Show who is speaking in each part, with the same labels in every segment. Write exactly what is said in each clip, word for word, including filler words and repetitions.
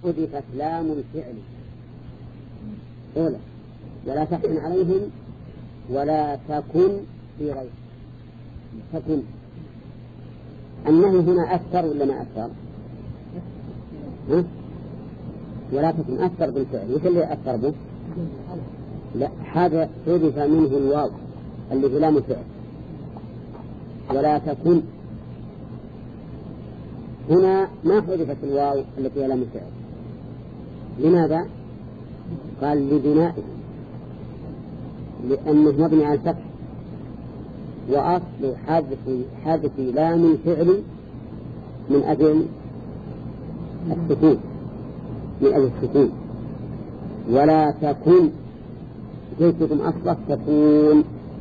Speaker 1: حذفت لام الفعل أولى ولا تحن عليهم ولا تكن في غير تكن. النهي هنا أكثر ولا ما أكثر؟ ها؟ ولا تكن أكثر بالفعل. وش اللي أكثر به؟ لا، هذا حذف منه الواو اللي في لام الفعل. ولا تكن هنا ما حذفت الواو التي هي لام الفعل. لماذا؟ قال لبنائه، لأنه مبني على الفتح، وأصل حذف حذف لام الفعل من أجل السكون، من أجل السكون. ولا تكن جئتكم أصلح تكون.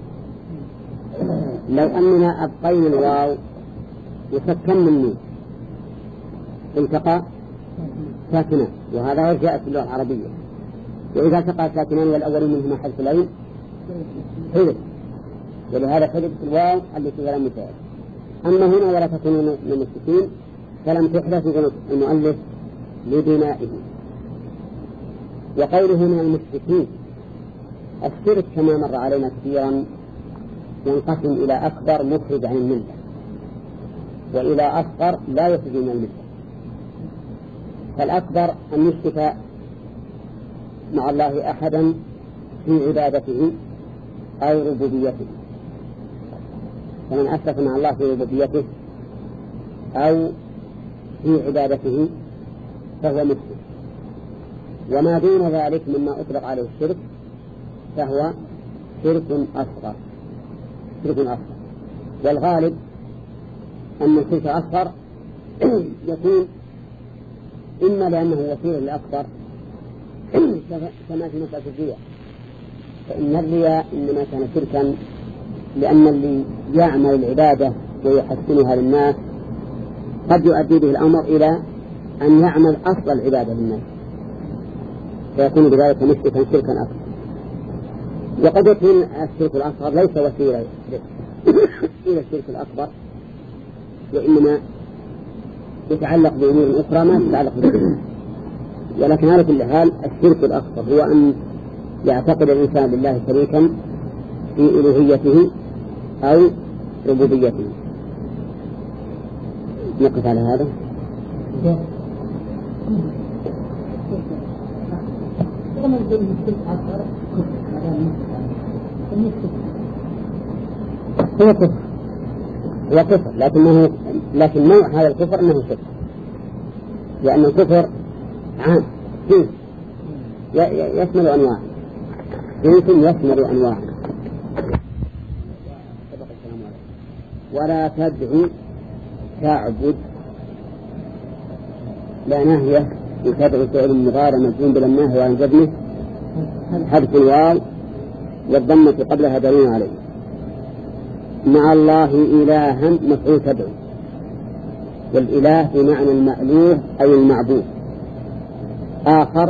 Speaker 1: لو أننا أبقينا الواو وسكن النون التقى ساكنان، وهذا جاء في اللغة العربية. وإذا التقى ساكنان والأول منهما حذف العين حذف، ولهذا حذفت الواو التي هي لام الفعل. أما هنا ولا تكونوا من السكين فلم تحدث المؤلف لبنائه. وقوله من المشركين، الشرك كما مر علينا كثيرا ينقسم إلى أكبر مخرج عن الملة، وإلى أصغر لا يخرج من الملة. فالأكبر أن يشرك مع الله أحدا في عبادته أو ربوبيته، فمن أشرك مع الله في ربوبيته أو في عبادته فهو مشرك. وما دون ذلك مما أطلق عليه الشرك فهو شرك أصغر، شرك أصغر. والغالب أن الشرك الأصغر يكون إما لأنه وسيلة للأكبر كما في مسألة الرياء، فإن الرياء إنما كان شركا لأن اللي يعمل العبادة ويحسنها للناس قد يؤدي به الأمر إلى أن يعمل أصل العبادة للناس، فيكون بذلك مشركا شركا أكبر. وقد يكون الشرك الأصغر ليس وسيلة إلى الشرك الأكبر، وإنما يتعلق بأمور أخرى ما تتعلق بالشرك. ولكن على كل حال الشرك الأكبر هو أن يعتقد الإنسان بالله شريكا في إلوهيته أو ربوبيته. نقف على هذا. هو كفر، هو كفر، لكنه لكن نوع هذا الكفر أنه شرك، لأن الكفر عام جنس يشمل أنواع، جنس يشمل أنواع. ولا تدعو تعبد، لا ناهية تدعو فعل مضارع مجزوم بالناهي وعن جبنه حذف الواو والضمة قبلها دليل عليه. مع الله إلها مفعول تدعو، والإله بمعنى المألوه أي المعبود آخر،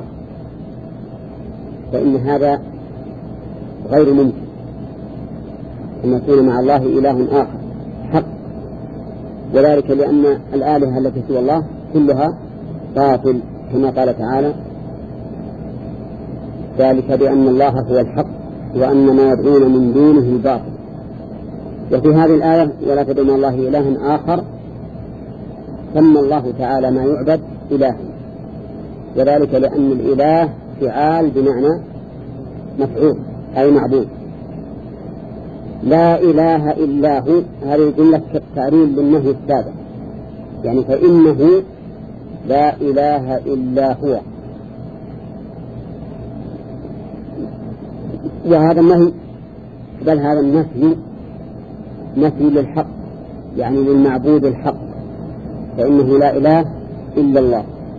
Speaker 1: فإن هذا غير ممكن أن يكون مع الله إله آخر حق، وذلك لأن الآلهة التي سوى الله كلها باطل، كما قال تعالى ذلك بأن الله هو الحق وأن ما يدعون من دونه الباطل. وفي هذه الآية ولا تدع مع الله إلها آخر سمى الله تعالى ما يعبد إله، وذلك لأن الإله فعال بمعنى مفعول أي معبود. لا إله إلا هو، هذه الجملة كالتعليل للنهي السابق، يعني فإنه لا إله إلا هو. وهذا النهي بل هذا النفي نفي للحق، يعني للمعبود الحق، فإنه لا إله إلا الله.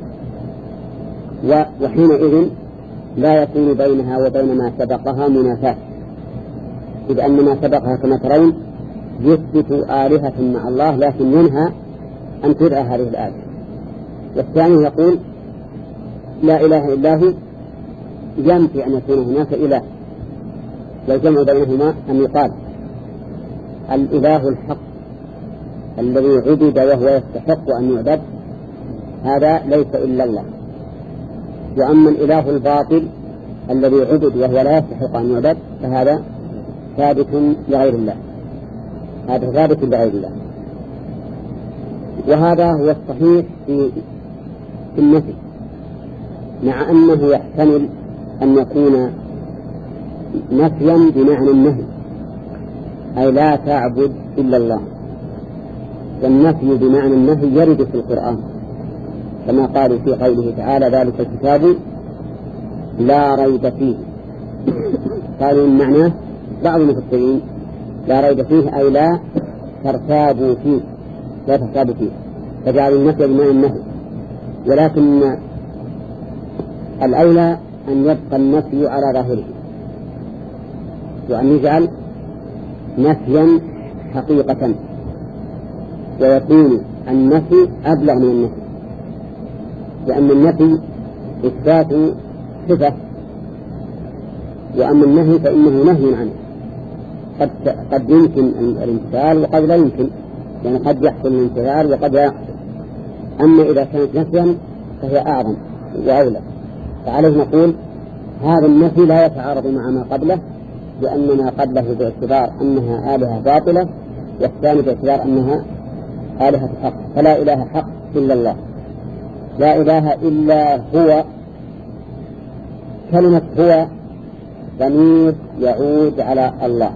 Speaker 1: وحينئذ لا يكون بينها وبين ما سبقها منافاة، إذ أن ما سبقها كما ترون يثبت آلهة مع الله، لكن ينهى أن تدعى هذه الآلهة. والثاني يقول لا إله إلا هو، ينفي أن يكون هناك إله، والجمع بينهما أن يقال الإله الحق الذي عبد وهو يستحق أن يعبد هذا ليس إلا الله، وأما الإله الباطل الذي عبد وهو لا يستحق أن يعبد فهذا ثابت لغير الله، هذا ثابت لغير الله. وهذا هو الصحيح في النفي، مع أنه يحتمل أن يكون نفيا بمعنى النهي، أي لا تعبد إلا الله. والنفي بمعنى النهي يرد في القرآن كما قال في قوله تعالى ذلك الكتاب لا ريب فيه. قالوا من معناه بعض المفسرين لا ريب فيه أي لا ترتابوا فيه، لا ترتابوا فيه، فجعلوا النفي بمعنى النهي. ولكن الأولى أن يبقى النفي على ظاهره، وأن يجعل نفيا حقيقة، ويكون النفي أبلغ من النفي، لأن النفي إثبات صفة، وأما النهي فإنه نهي عنه. قد قد يمكن الامتثال وقد لا يمكن، يعني قد يحصل الامتثال وقد لا يحصل. أما إذا كانت نفيا فهي أعظم وأولى. فعليه نقول هذا النفي لا يتعارض مع ما قبله، لأن ما قبله باعتبار أنها آلهة باطلة، والثاني باعتبار أنها آلهة حق. فلا إله حق إلا الله، لا إله إلا هو. كلمة هو ضمير يعود على الله،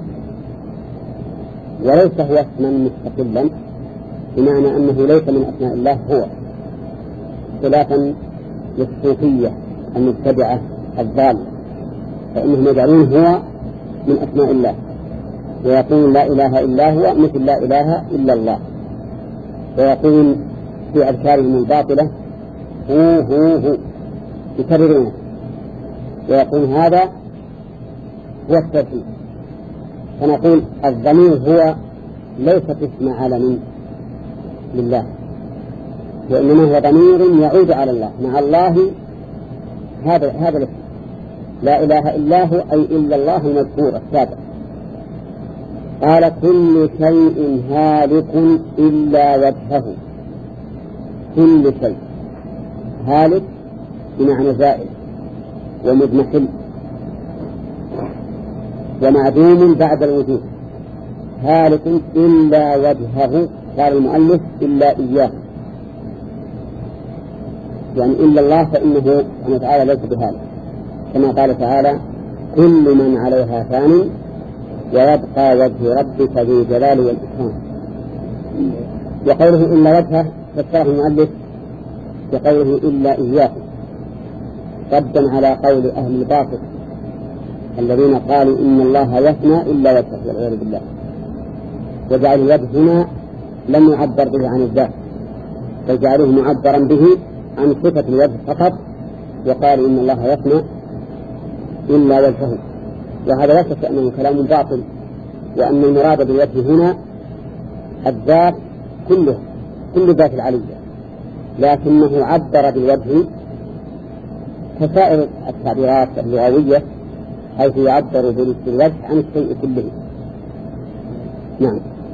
Speaker 1: وليس هو اسما مستقلا، بمعنى أنه ليس من أسماء الله هو، خلافا للصوفية المبتدعة الضالة، فإنهم يجعلون هو من أسماء الله، ويقولون لا إله إلا هو مثل لا إله إلا الله، ويقولون في أذكارهم الباطلة هو هو هو يكررونه، ويقول هذا هو التوحيد. فنقول الضمير هو ليست اسم علم لله، وإنما هو ضمير يعود على الله، مع الله هذا هذا الاسم لا إله إلا هو، أي إلا الله المذكور السابق. قال كل شيء هالك إلا وجهه. كل شيء هالك بمعنى زائل ومضمحل ومعدوم بعد الوجود، هالك إلا وجهه. قال المؤلف إلا إياه، يعني إلا الله فإنه سبحانه وتعالى ليس بهالك، كما قال تعالى كل من عليها فان ويبقى وجه ربك ذو الجلال والإكرام. وقوله إلا وجهه فسره المؤلف بقوله إلا إياه، ردا على قول أهل الباطل الذين قالوا إن الله يفنى إلا وجهه والعياذ بالله، وجعل الوجه هنا لم يعبر به عن الذات، بل جعلوه معبرا به عن صفة الوجه فقط، وقالوا إن الله يفنى إلا وجهه. وهذا لا شك أنه كلام باطل، وأن المراد بالوجه هنا الذات كله، كل ذات العلية، لكنه عبر بالوجه كسائر التعبيرات اللغوية، حيث يعبر بالوجه عن الشيء كله. نعم.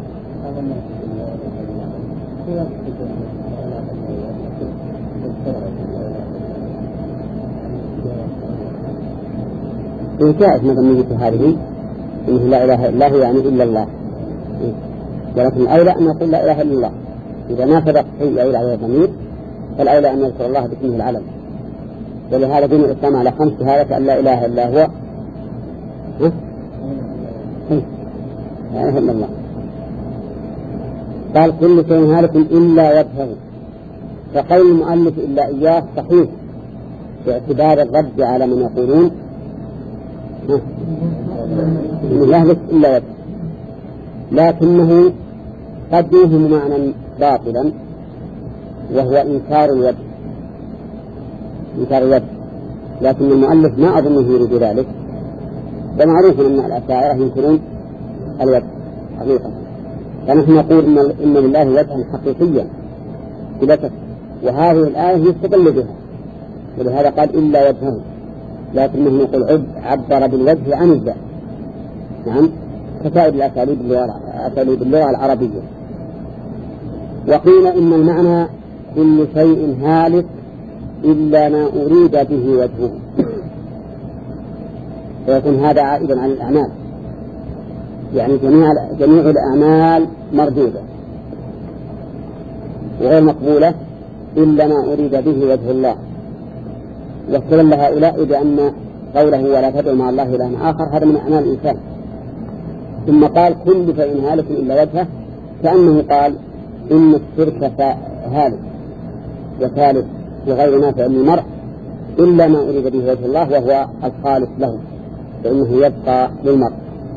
Speaker 1: إن جاءت مضمية هذه إنه لا إله إلا هو يعني إلا الله، ولكن الأولى أن نقول لا إله إلا الله. إذا ما سبق شيء يعود على الضمير فالأولى أن نذكر الله باسمه العلم. ولهذا دين الإسلام على خمس شهادة أن لا إله إلا هو، ها؟ لا إله إلا الله. قال كل شيء هالك إلا وجهه، فقول المؤلف إلا إياه صحيح باعتبار الرد على من يقولون إنه يهلك إلا وجهه، لكنه قد يوهم معنى باطلا وهو إنكار الوجه، إنكار الوجه، لكن المؤلف ما أظنه يريد ذلك. ومعروف أن الأشاعرة ينكرون الوجه حقيقة، فنحن نقول إن, إن لله وجها حقيقيا بلا شك، وهذه الآية يستدل بها، ولهذا قال إلا وجهه، لكنه يقول عبر بالوجه عن الذات. نعم، كسائر الأساليب أساليب اللغة إلا ما أريد به وجهه، ويكون هذا عائدا عن الأعمال، يعني جميع جميع الأعمال مردودة وغير مقبولة إلا ما أريد به وجه الله. واستدل هؤلاء بأن قوله ولا تدع مع الله إلها آخر هذا من أعمال الإنسان. ثم قال كل شيء هالك إلا وجهه، كأنه قال إن الشرك هالك وثالث وغير نافع للمرء إلا ما أريد به وجه الله وهو الخالص له، فإنه يبقى للمرء.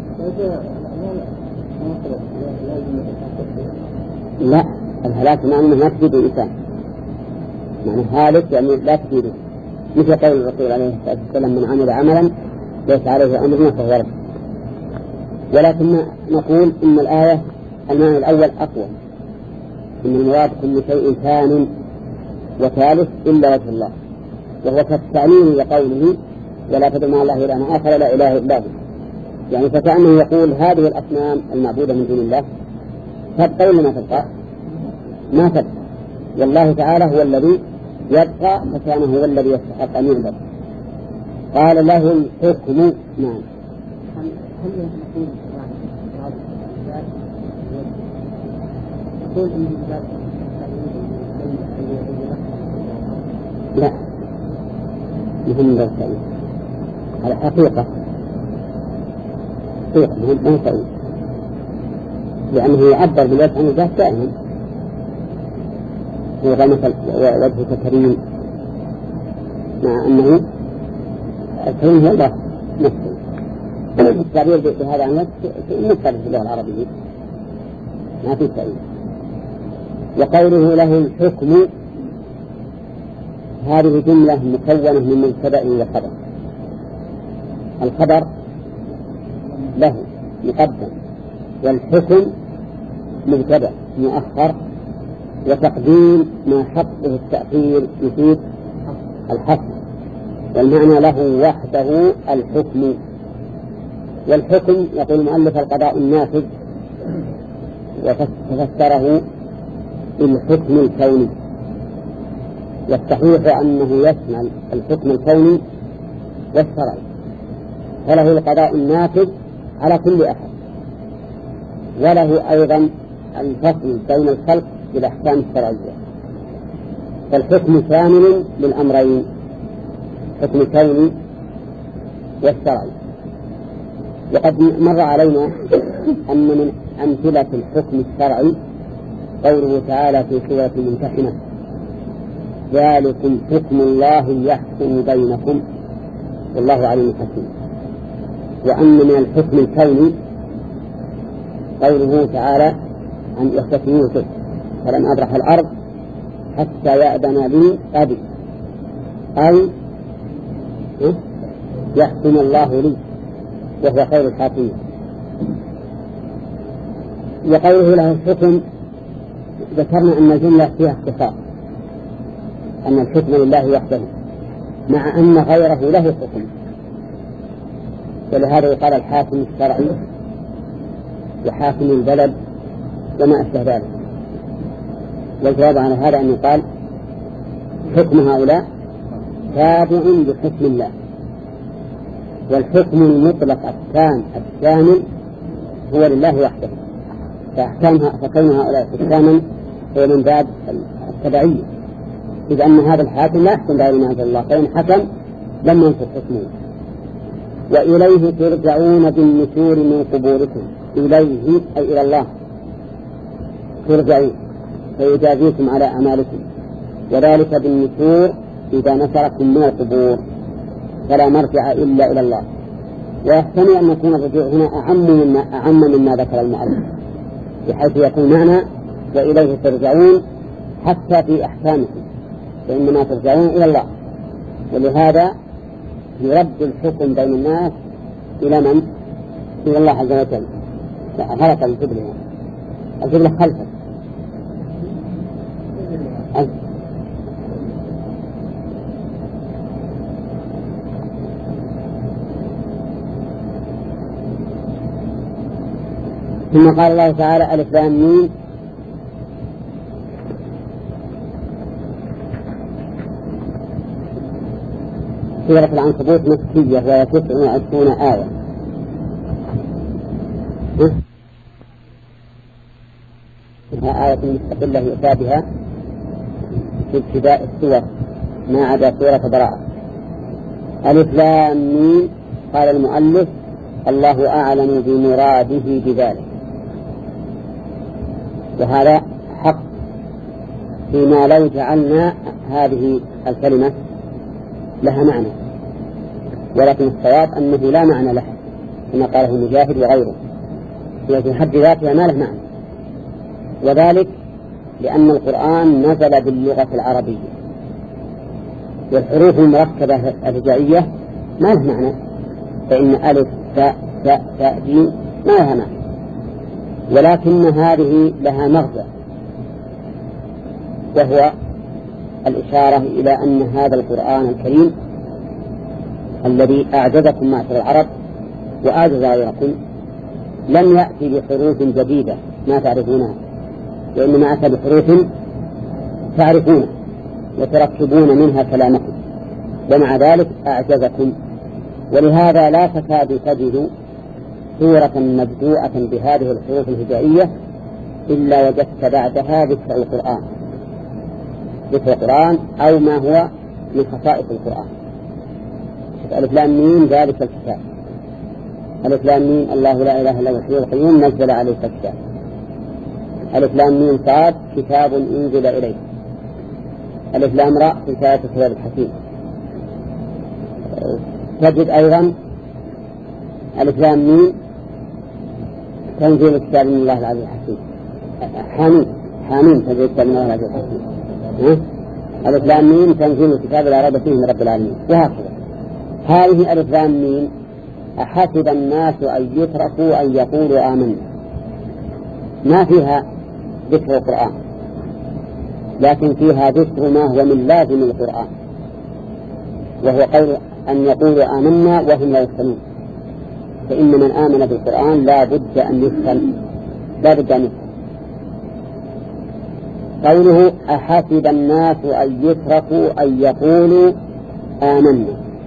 Speaker 1: لا، الهلاك معنى ما تفيد الإنسان، معنى هالك يعني لا تفيده، مثل قول الرسول عليه الصلاة والسلام من عمل عملا ليس عليه أمرنا فهو رد. ولكن نقول إن الآية المعنى الأول أقوى، إن المراد كل شيء ثان وثالث إلا وجه الله، وهو كالتعليم لقوله ولا تدع مع الله إلها آخر لا إله إلا هو، يعني فكأنه يقول هذه الأصنام المعبودة من دون الله تبقى ولا ما تبقى؟ ما تبقى، والله تعالى هو الذي يبقى، فكان هو الذي يستحق أن يعبد. قال له الحكم. نعم. لا، مهم بالسعيد على حقيقة حقيقة مهم بالسعيد، لأنه يعبر بالوجه عن الذات دائما، هو مثل وجهك كريم، مع أنه الكريم هو الله نفسه. التعبير بهذا عن الوجه مختلف في اللغة العربية، ما في تعبير. وقوله له الحكم هذه جملة مكونة من مبتدأ وخبر. الخبر له مقدم، والحكم مبتدأ مؤخر، وتقديم ما حقه التأخير يفيد الحصر، والمعنى له وحده الحكم. والحكم يقول المؤلف القضاء النافذ، وفسره بالحكم الكوني، والصحيح أنه يشمل الحكم الكوني والشرعي، فله القضاء النافذ على كل أحد، وله أيضا الفصل بين الخلق بالأحكام الشرعية. فالحكم شامل للأمرين، حكم كوني والشرعي. وقد مر علينا أن من أمثلة الحكم الشرعي قوله تعالى في سورة الممتحنة ذلكم حكم الله يحكم بينكم والله عليم حكيم. وأن من الحكم الكوني قوله تعالى عن إخوة يوسف فلن أبرح الأرض حتى يأذن لي أبي، أي يحكم الله لي وهو خير الحاكمين. وقوله له الحكم ذكرنا أن الجملة فيها اختصار، أن الحكم لله وحده، مع أن غيره له حكم، ولهذا يقال الحاكم الشرعي وحاكم البلد وما أشبه ذلك. والجواب على هذا أن يقال حكم هؤلاء تابع لحكم الله، والحكم المطلق التام الشامل هو لله وحده، فأحكامها فكون هؤلاء حكاما هو من باب التبعية، إذ أن هذا الحاكم لا يحكم بغير ما أنزل الله، فإن حكم لم ينفذ حكمه. وإليه ترجعون بالنشور من قبوركم، إليه أي إلى الله ترجعون فيجازيكم على أعمالكم، وذلك بالنشور إذا نشركم من القبور، فلا مرجع إلا إلى الله. ويحتمل أن يكون الرجوع هنا أعم مما, أعم مما ذكر المؤلف، بحيث يكون معنى وإليه ترجعون حتى في أحكامكم، فإنما ترجعون إلى الله. ولهذا يرد الحكم بين الناس إلى من؟ إلى الله عز وجل. غلط الجبلة، الجبلة خلفه. ثم قال الله تعالى ألف لام ميم سورة العنكبوت مكية وهي تسع وعشرون آية. إنها آية مستقلة يؤتى بها في ابتداء السور ما عدا سورة براءة. ألف لام ميم. قال المؤلف: الله أعلم بمراده بذلك. وهذا حق فيما لو جعلنا هذه الكلمة لها معنى، ولكن الصواب أنه لا معنى لها كما قاله المجاهد وغيره، هي في حد ذاتها ما له معنى، وذلك لأن القرآن نزل باللغة العربية، والحروف المركبة الهجائية ما له معنى، فإن ألف تاء تاء تاء جيم ما لها معنى، ولكن هذه لها مغزى، وهو الإشارة إلى أن هذا القرآن الكريم الذي أعجزكم معشر العرب وأعجز غيركم لم يأتي بحروف جديدة ما تعرفونها، وإنما أتى بحروف تعرفونها وتركبون منها كلامكم، ومع ذلك أعجزكم. ولهذا لا تكاد تجد سورة مبدوءة بهذه الحروف الهجائية إلا وجدت بعدها ذكر القرآن ذكر القرآن أو ما هو من خصائص القرآن. ألف لام ميم ذلك الكتاب، ألف لام ميم الله لا إله إلا هو الحي القيوم نزل عليك الكتاب، ألف لام ميم صاد كتاب أنزل إليه، ألف لام راء حكاية الكتاب الحكيم. تجد أيضا ألف لام ميم تنزيل الكتاب من الله العزيز الحكيم، حامين حامين تنزيل الكتاب من الله العزيز الحكيم، ألف لام ميم تنزيل الكتاب لا ريب فيه من رب العالمين، وهكذا. هذه ألف لام ميم أحسب الناس أن يتركوا أن يقولوا آمنا، ما فيها ذكر القرآن، لكن فيها ذكر ما هو من لازم القرآن، وهو قول أن يقولوا آمنا وهم لا يفتنون، فإن من آمن بالقرآن لا بد أن يفتن، لا بد أن يفتن. قوله أحسب الناس أن يتركوا أن يقولوا آمنا،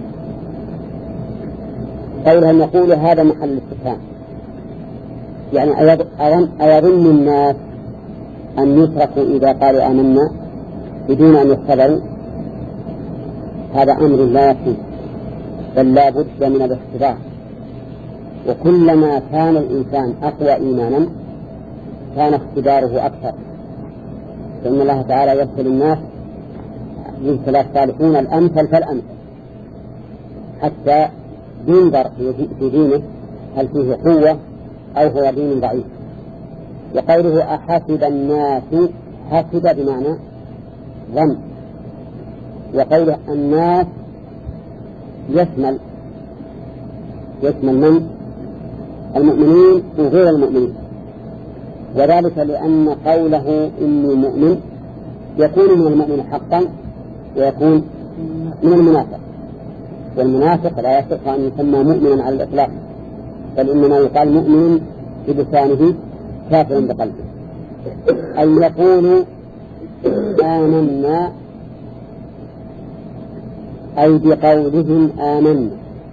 Speaker 1: قوله أن يقولوا هذا محل الاستفهام، يعني أيظن الناس أن يتركوا إذا قالوا آمنا بدون أن يختبروا؟ هذا أمر لا يكفي، بل لا بد من الاختبار، وكلما كان الإنسان أقوى إيمانا كان اختباره أكثر، فإن الله تعالى يبتلي الناس يبتلى الصالحون الأمثل فالأمثل حتى ينظر في دينه هل فيه قوة أو هو دين ضعيف. وقوله أحسب الناس، حسب بمعنى ظن، وقوله الناس يشمل يشمل من؟ المؤمنين وغير المؤمنين، وذلك لأن قوله إني مؤمن يكون من المؤمن حقا ويكون من المنافق، والمنافق لا يصح أن يسمى مؤمنا على الإطلاق، بل إنما يقال مؤمن بلسانه كافر بقلبه. أن يقولوا آمنا أي بقولهم آمنا،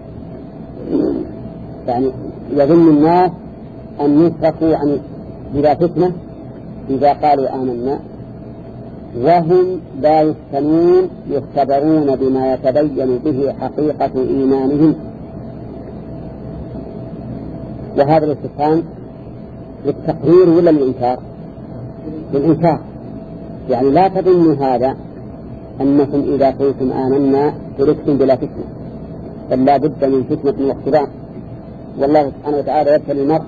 Speaker 1: يعني يظن الناس أن يتركوا عن بلا فتنة إذا قالوا آمنا، وهم لا يفتنون يختبرون بما يتبين به حقيقة إيمانهم. وهذا الاستفهام للتقرير ولا للإنكار؟ للإنكار، يعني لا تظنوا هذا أنكم إذا قلتم آمنا تركتم بلا فتنة، بل لا بد من فتنة واختبار. والله سبحانه وتعالى يبتلي المرء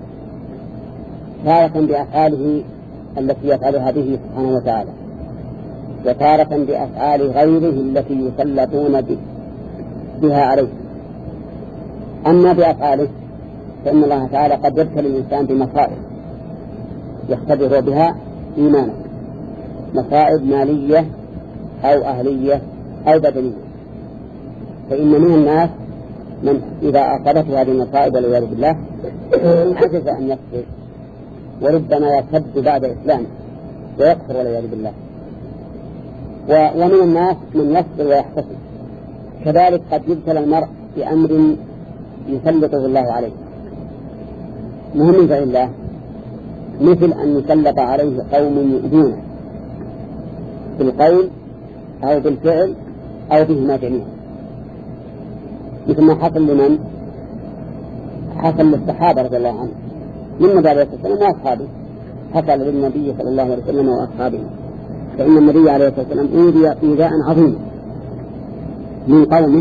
Speaker 1: تارة بأفعاله التي يفعلها به سبحانه وتعالى، وتارة بأفعال غيره التي يسلطون بها عليه. أما بأفعاله فإن الله تعالى قد يبتلي الإنسان بمصائب يختبر بها إيمانه، مصائب مالية أو أهلية أو بدنية، فإن من الناس من إذا أصابته هذه المصائب والعياذ بالله عجز أن يكفر، وربما يرتد بعد إسلامه ويكفر والعياذ بالله. ومن الناس من يصبر ويحتسب، كذلك قد يبتلى المرء بأمر يسلطه الله عليه مهم من فعل الله، مثل أن يسلط عليه قوم يؤذونه بالقول أو بالفعل أو بهما جميعا، مثل ما حصل لمن حصل للصحابة رضي الله عنهم من النبي عليه الصلاة والسلام وأصحابه، حصل للنبي صلى الله عليه وسلم وأصحابه، فإن النبي عليه الصلاة والسلام أوذي إيذاء عظيما من قومه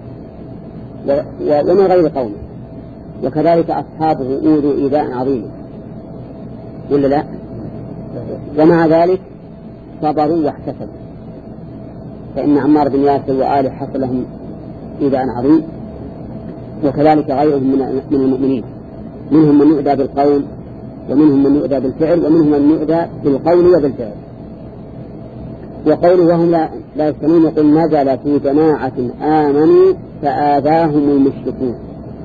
Speaker 1: ومن غير قومه، وكذلك أصحابه أوذوا إيذاء عظيما ولا لا؟ ومع ذلك صبروا واحتسبوا، فإن عمار بن ياسر وآله حصل لهم إيذاء عظيم، وكذلك غيرهم من المؤمنين، منهم من يؤذى بالقول ومنهم من يؤذى بالفعل ومنهم من يؤذى بالقول وبالفعل. وقوله وهم لا, لا يستمعون يقول نزل في جماعة آمنوا فآذاهم المشركون.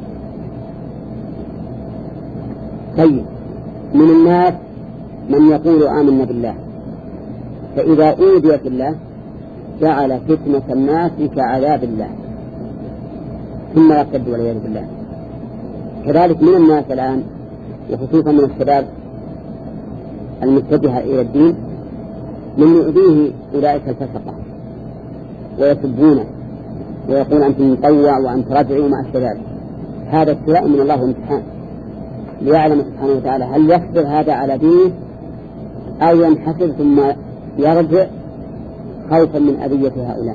Speaker 1: طيب، من الناس من يقول آمنا بالله فإذا أوذي في الله جعل فتنة الناس كعذاب الله ثم يرتد والعياذ بالله. كذلك من الناس الآن وخصوصا من الشباب المتجهة إلى الدين من يؤذيه أولئك الفسقة ويسبونه ويقول أنت مطوع وأنت رجعي وما أشبه ذلك. هذا ابتلاء من الله وامتحان ليعلم سبحانه وتعالى هل يصبر هذا على دينه أو ينحسر ثم يرجع خوفا من أذية هؤلاء.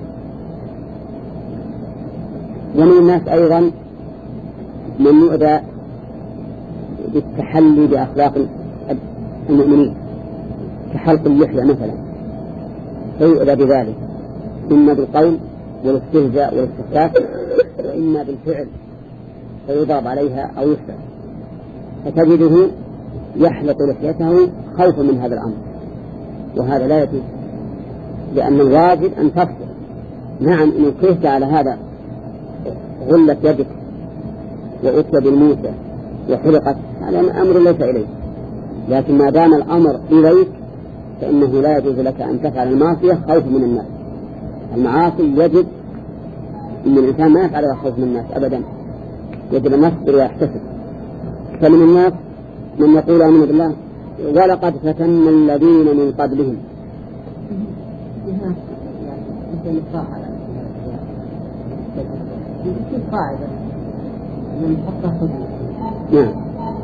Speaker 1: ومن الناس أيضا من يؤذى بالتحلي بأخلاق المؤمنين كحلق اللحية مثلا، فيؤذى بذلك إما بالقول والاستهزاء والاستخفاف وإما بالفعل فيضرب عليها أو يحسن، فتجده يحلق لحيته خوفا من هذا الأمر، وهذا لا يجوز، لأن الواجب أن تفصل. نعم إن كرهت على هذا غلت يدك وأتى بالموسى وحلقت، هذا أمر ليس إليك، لكن ما دام الأمر إليك فإنه لا يجوز لك أن تفعل المعصية خوف من الناس. المعاصي يجب أن الإنسان ما يفعلها خوف من الناس أبدا، يجب أن يصبر ويحتسب. فمن الناس من يقول آمنا بالله ولقد فتنا الذين من قبلهم. نعم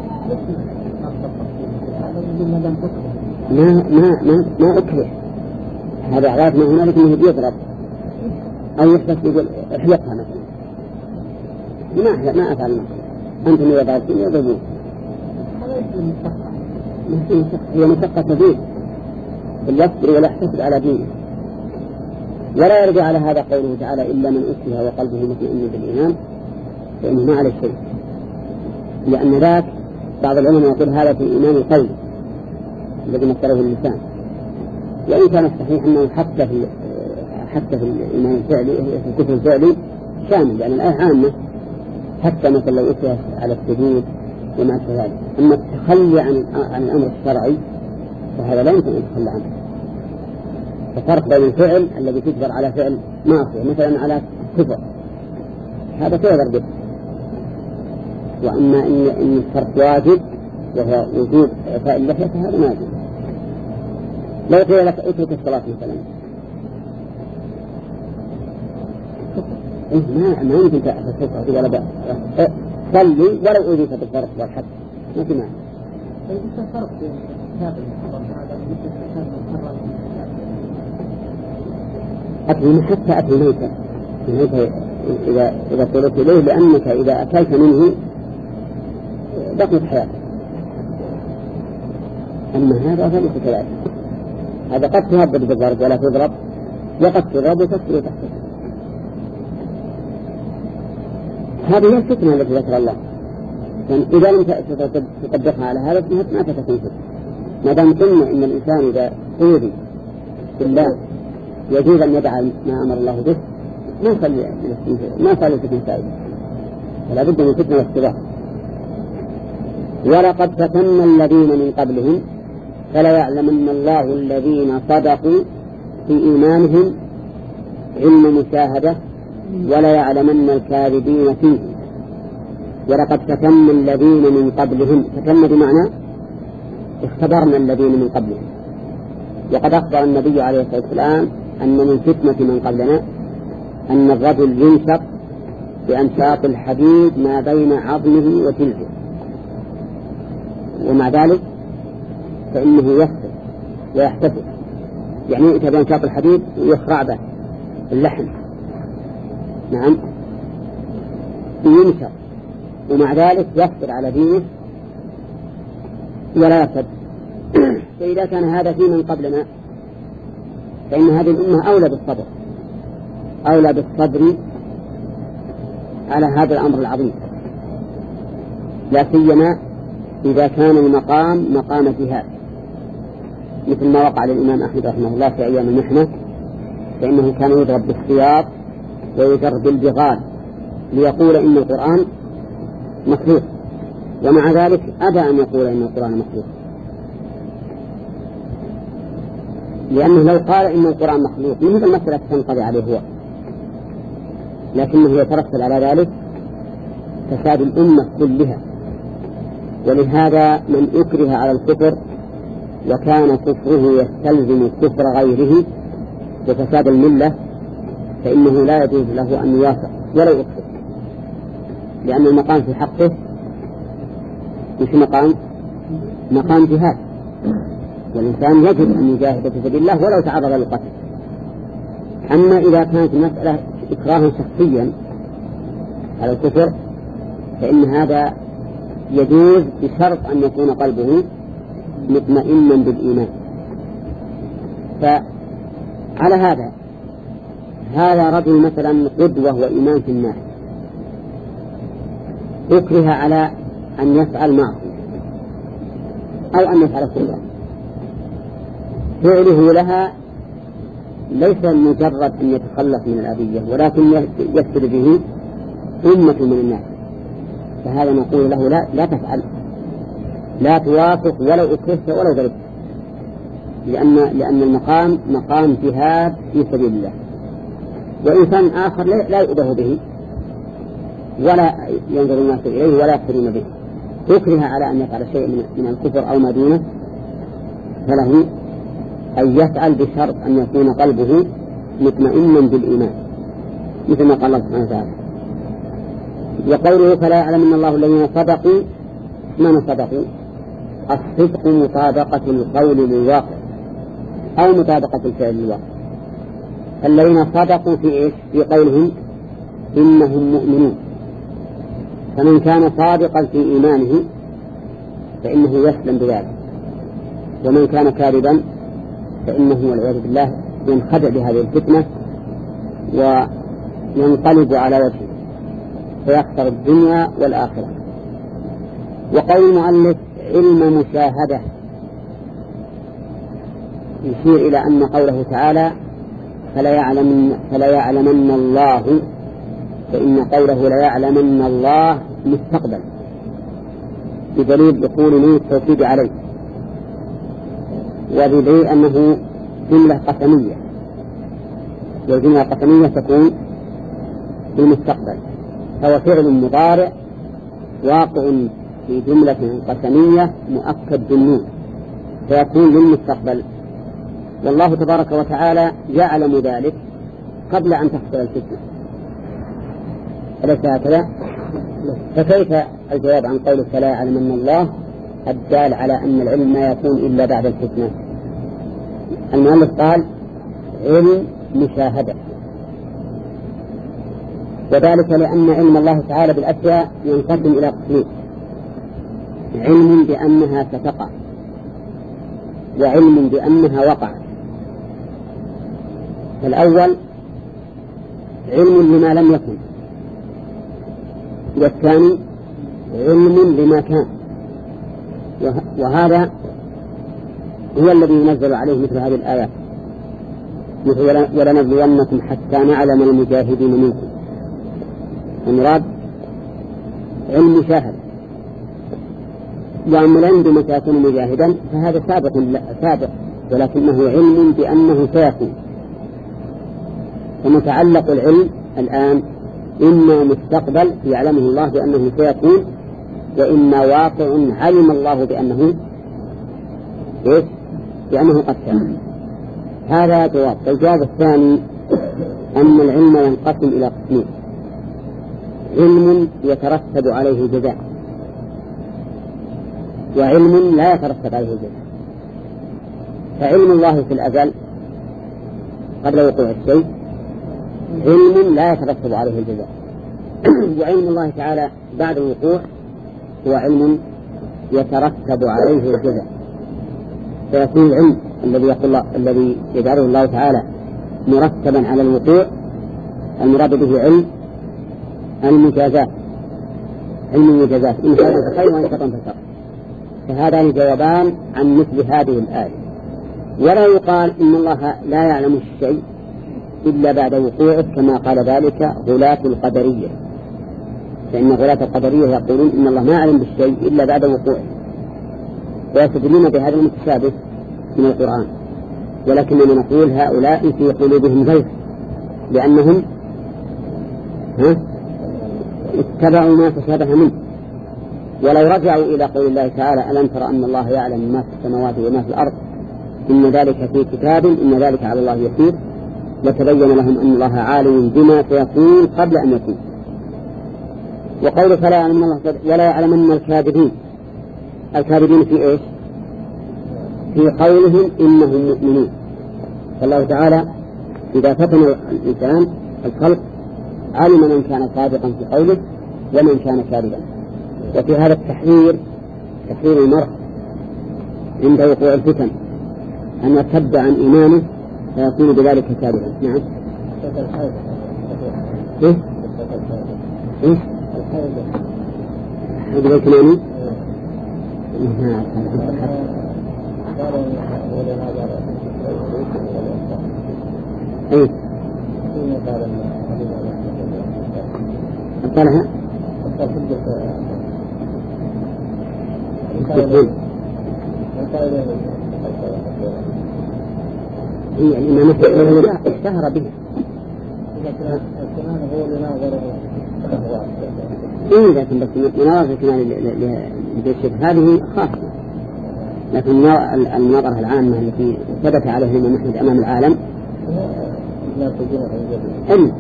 Speaker 1: ما ما ما ما أكره هذا عراف ما هنالك أنه بيضرب أو يحدث يقول احلقها مثلا، ما ما أفعل مثلا أنتم إذا ضربتم يضربون، هي مشقة كبيرة باليسر ولا يحتسب على دينه. ولا يرجع على هذا قوله تعالى إلا من أكره وقلبه مطمئن بالإيمان فإنه ما عليه شيء، لأن ذاك بعض العلماء يقول هذا في الإيمان القلبي الذي مثله اللسان، وإن كان صحيح أنه حتى في حتى في الإيمان الفعلي في الكفر الفعلي شامل، لأن الآية عامة حتى مثل لو أكره على السجود وما أشبه ذلك. أما التخلي عن عن الأمر الشرعي فهذا لا يمكن أن يتخلى عنه. ففرق بين الفعل الذي تجبر على فعل معصية مثلا على كفر هذا تعذر به، وأما إن إن الفرق واجب وهو وجود إعفاء اللحية فهذا ما يجوز. لو قيل لك اترك الصلاة مثلا إيه ما ما يمكن تتركها ولا بأس، صلي ولو أوذيت بالفرق والحد ما في معنى. الفرق بين هذا المحرم هذا المحرم أكل حتى أكل ميتا ميتا إذا إذا طلبت إليه، لأنك إذا أكلت منه بقيت حياتك. أما هذا فليس كذلك، هذا قد تهدد بالضرب ولا تضرب، وقد تضرب وتكسر تحتك. هذه هي الفتنة التي ذكر الله، يعني إذا لم تطبقها على هذا ما تكون فتنة. ما دام قلنا إن الإنسان إذا أوذي بالله يجوز أن يدع ما أمر الله به ما صار ما صار الفتنة سائدة، فلا بد من فتنة واختبار. ولقد فتنا الذين من قبلهم فلا يعلمن الله الذين صدقوا في إيمانهم علم مشاهدة ولا يعلمن الكاذبين فيه ولقد فتنا الذين من قبلهم. فتنا بمعنى اختبرنا الذين من قبلهم. وقد أخبر النبي عليه الصلاة والسلام أن من فتنة من قبلنا أن الرجل ينشط بأنشاط الحديد ما بين عظمه وجلده، ومع ذلك فإنه يفسد ويحتفل، يعني يأتي بأنشاط الحديد ويخرع به اللحم، نعم ينشط، ومع ذلك يفسد على دينه ولا يفسد. فإذا كان هذا في من قبلنا فإن هذه الأمة أولى بالصبر، أولى بالصبر على هذا الأمر العظيم، لا سيما إذا كان المقام مقام جهاد، مثل ما وقع للإمام أحمد رحمه الله في أيام المحنة، فإنه كان يضرب بالسياط ويجر بالبغال ليقول إن القرآن مخلوق، ومع ذلك أبى أن يقول إن القرآن مخلوق، لأنه لو قال إن القرآن مخلوق من هذا المسألة تنقضي عليه هو، لكنه يترتب على ذلك فساد الأمة كلها. ولهذا من أكره على الكفر وكان كفره يستلزم كفر غيره وفساد الملة فإنه لا يجوز له أن يوافق ولا يكفر، لأن المقام في حقه مش مقام مقام جهاد، والإنسان يجب أن يجاهد في سبيل الله ولو تعرض للقتل. أما إذا كانت المسألة إكراه شخصيا على الكفر فإن هذا يجوز بشرط أن يكون قلبه مطمئنا بالإيمان. فعلى هذا هذا رجل مثلا قدوة وإيمان في الناس أكره على أن يفعل معصية أو أن يفعل سيئا، فعله لها ليس مجرد أن يتخلص من الأذية ولكن يفسد به أمة من الناس، فهذا نقول له لا, لا تفعل، لا توافق ولو أكرهت ولو ضربت، لأن, لأن المقام مقام جهاد في سبيل الله. وإنسان آخر لا يؤذه به ولا ينظر الناس إليه ولا يكفرون به، أكره على أن يفعل شيء من الكفر أو ما دونه، فله أن يفعل بشرط أن يكون قلبه مطمئنا بالإيمان، مثل ما قال الله سبحانه وتعالى. وقوله فلا يعلم أن الله الذين صدقوا، من صدقوا؟ الصدق مطابقة القول للواقع أو مطابقة الفعل للواقع. الذين صدقوا في إيش؟ في قولهم إنهم مؤمنون، فمن كان صادقا في إيمانه فإنه يسلم بذلك، ومن كان كاذبا فإنه والعياذ بالله ينخدع بهذه الفتنة وينقلب على وجهه فيخسر الدنيا والآخرة. وقول المؤلف علم مشاهدة يشير إلى أن قوله تعالى فلا يعلمن, فلا يعلمن الله، فإن قوله لا يعلمن الله مستقبل بدليل دخول من التوكيد عليه، وبدليل أنه جملة قسمية، والجملة القسمية تكون في المستقبل، فهو فعل مضارع واقع في جملة قسمية مؤكد بالنون فيكون للمستقبل، والله تبارك وتعالى يعلم ذلك قبل أن تحصل الفتنة، أليس هكذا؟ فكيف الجواب عن قوله فلا يعلمن الله الدال على أن العلم ما يكون إلا بعد الفتنة؟ المؤلف قال علم مشاهدة، وذلك لأن علم الله تعالى بالأشياء ينقسم إلى قسمين: علم بأنها ستقع، وعلم بأنها وقعت. الأول علم لما لم يكن، والثاني علم بما كان، وهذا هو الذي ينزل عليه مثل هذه الآيات، مثل ولنبلونكم حتى نعلم المجاهدين منكم. المراد علم مشاهد، وأما العلم بمتى يكون مجاهدا فهذا سابق سابق ولكنه علم بأنه سيكون. فمتعلق العلم الآن إما مستقبل يعلمه الله بأنه سيكون، وإما واقع علم الله بأنه إيه؟ بأنه قد كان. هذا جواب. الجواب الثاني أن العلم ينقسم إلى قسمين: علم يترتب عليه جزاء، وعلم لا يترتب عليه جزاء. فعلم الله في الأزل قبل وقوع الشيء علم لا يترتب عليه الجزاء، وعلم الله تعالى بعد الوقوع هو علم يترتب عليه الجزاء. فيكون العلم الذي يقول الذي يجعله الله تعالى مرتبا على الوقوع المراد به علم المجازات، علم المجازات إن كان خير وإن كان شر. فهذان جوابان عن مثل هذه الآية. ولا يقال إن الله لا يعلم الشيء إلا بعد وقوعه كما قال ذلك غلاة القدرية، فإن غلاة القدرية يقولون إن الله ما يعلم بالشيء إلا بعد وقوعه، ويستدلون بهذا المتشابه من القرآن. ولكننا نقول هؤلاء في قلوبهم زيغ، لأنهم ها اتبعوا ما تشابه منه. ولو رجعوا إلى قول الله تعالى ألم تر أن الله يعلم ما في السماوات وما في الأرض إن ذلك في كتاب إن ذلك على الله يسير، لتبين لهم أن الله عالم بما سيكون قبل أن يكون. وقول فلا يعلم الله ولا يعلمن الكاذبين، الكاذبين في إيش؟ في قولهم إنهم مؤمنون. فالله تعالى إذا فتن الإنسان الخلق علم من كان صادقا في قوله ومن كان كاذبا. وفي هذا التحذير تحذير المرء عند وقوع الفتن أن يرتد عن إيمانه فيكون بذلك كاذبا. نعم. إيه؟ إيه؟ هذا الكلام نعم. ايه أبطالها يعني ما مثل اشتهر به إيه، لكن بس مناظرة كمان للشبه هذه خاصة، لكن المناظرة العامة التي ثبت عليها الإمام أحمد أمام العالم علم.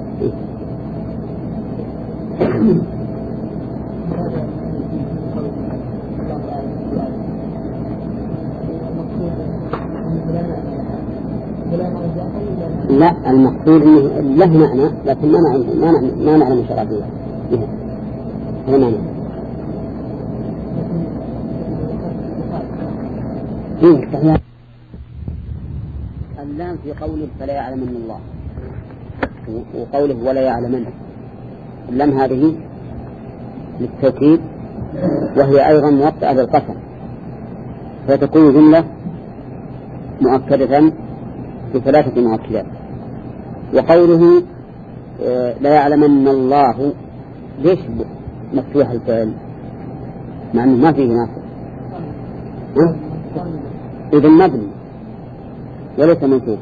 Speaker 1: لا، المقصود انه له معنى لكن ما نعلم ما نعلم ما نعلم شرع بها. هذا معنى. إيه اللام في قوله فلا يعلمن الله وقوله ولا يعلمن، اللام هذه للتوكيد وهي أيضا موطئة للقسم، فتكون جملة مؤكدة في ثلاثة مؤكدات. وقوله لا يعلمن الله ليش مفتوح الفعل مع أنه ما فيه ناصب؟ إذا مبني وليس منصوب،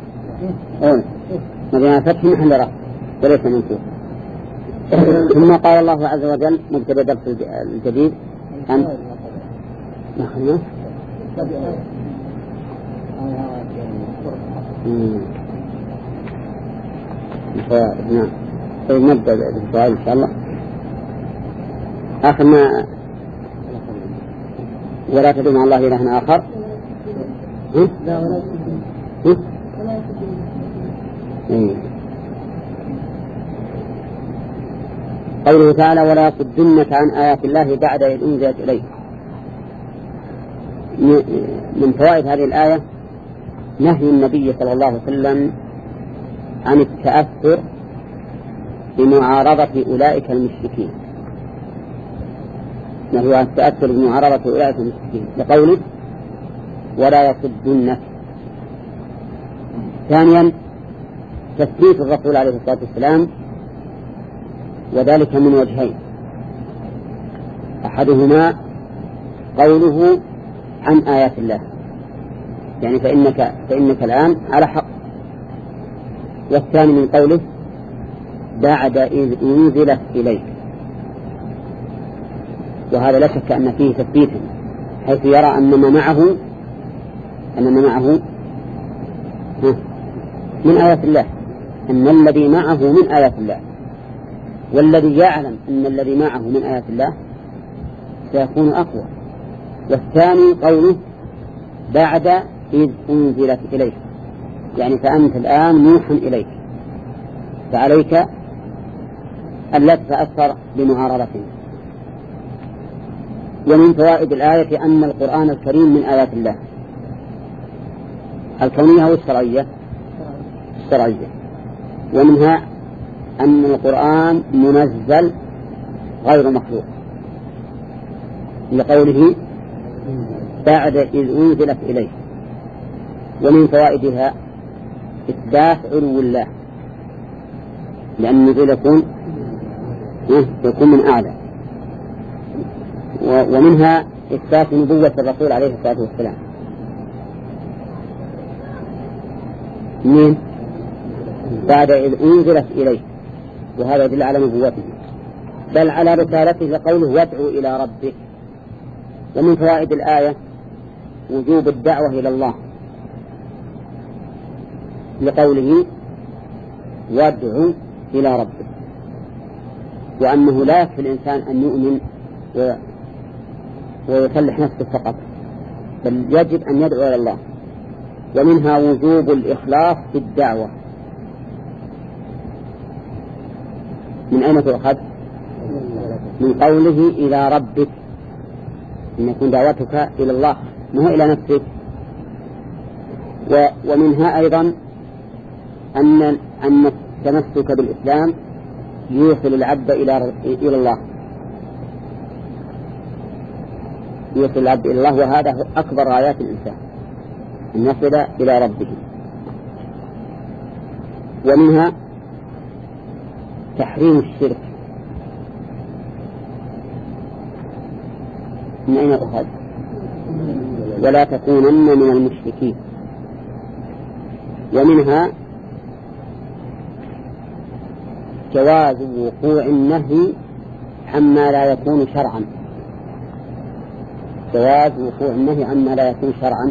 Speaker 1: مبني فتح محل رفع وليس منصوب. ثم قال الله عز وجل مبتدأ درس الجديد أن نحن نعم نبدأ بالسؤال إن شاء الله. آخر ما ولا تدعو مع الله إلها آخر. لا ولا تدعو. قوله تعالى ولا يصدنك عن آيات الله بعد إذ أنزلت إليك. من فوائد هذه الآية نهي النبي صلى الله عليه وسلم عن التأثر بمعارضة أولئك المشركين، نهي عن التأثر بمعارضة أولئك المشركين لقوله ولا يصدنك. ثانيا تثبيت الرسول عليه الصلاة والسلام، وذلك من وجهين: أحدهما قوله عن آيات الله، يعني فإنك, فإنك الآن على حق. والثاني من قوله بعد إذ أنزلت إليك، وهذا لا شك أن فيه تثبيت، حيث يرى أن ما معه أن ما معه من آيات الله، أن الذي معه من آيات الله، والذي يعلم أن الذي معه من آيات الله سيكون أقوى. والثاني قوله بعد إذ أنزلت إليك، يعني فأنت الآن موحى إليك، فعليك أن لا تتأثر بمعارضته. ومن فوائد الآية أن القرآن الكريم من آيات الله الكونية والشرعية الشرعية، ومنها أن القرآن منزل غير مخلوق، لقوله بعد إذ أنزلت إليه. ومن فوائدها إثبات علو الله، لأن النزول يكون يكون من أعلى. ومنها إثبات نبوة الرسول عليه الصلاة والسلام من بعد إذ أنزلت إليه، وهذا يدل على نبوته بل على رسالته، لقوله وادعوا إلى ربك. ومن فوائد الآية وجوب الدعوة إلى الله، لقوله وادعوا إلى ربك، وأنه لا يكفي الإنسان أن يؤمن و... ويصلح نفسه فقط، بل يجب أن يدعو إلى الله. ومنها وجوب الإخلاص في الدعوة. من أين تؤخذ؟ من قوله إلى ربك، أن يكون دعوتك إلى الله ما هو إلى نفسك. و... ومنها أيضا أن أن التمسك بالإسلام يوصل العبد إلى إلى الله، يوصل العبد إلى الله، وهذا هو أكبر غايات الإنسان، أن يصل إلى ربه. ومنها تحريم الشرك. من أين أخذ؟ ولا تكونن من المشركين. ومنها جواز وقوع النهي عما لا يكون شرعا، جواز وقوع النهي عما لا يكون شرعا،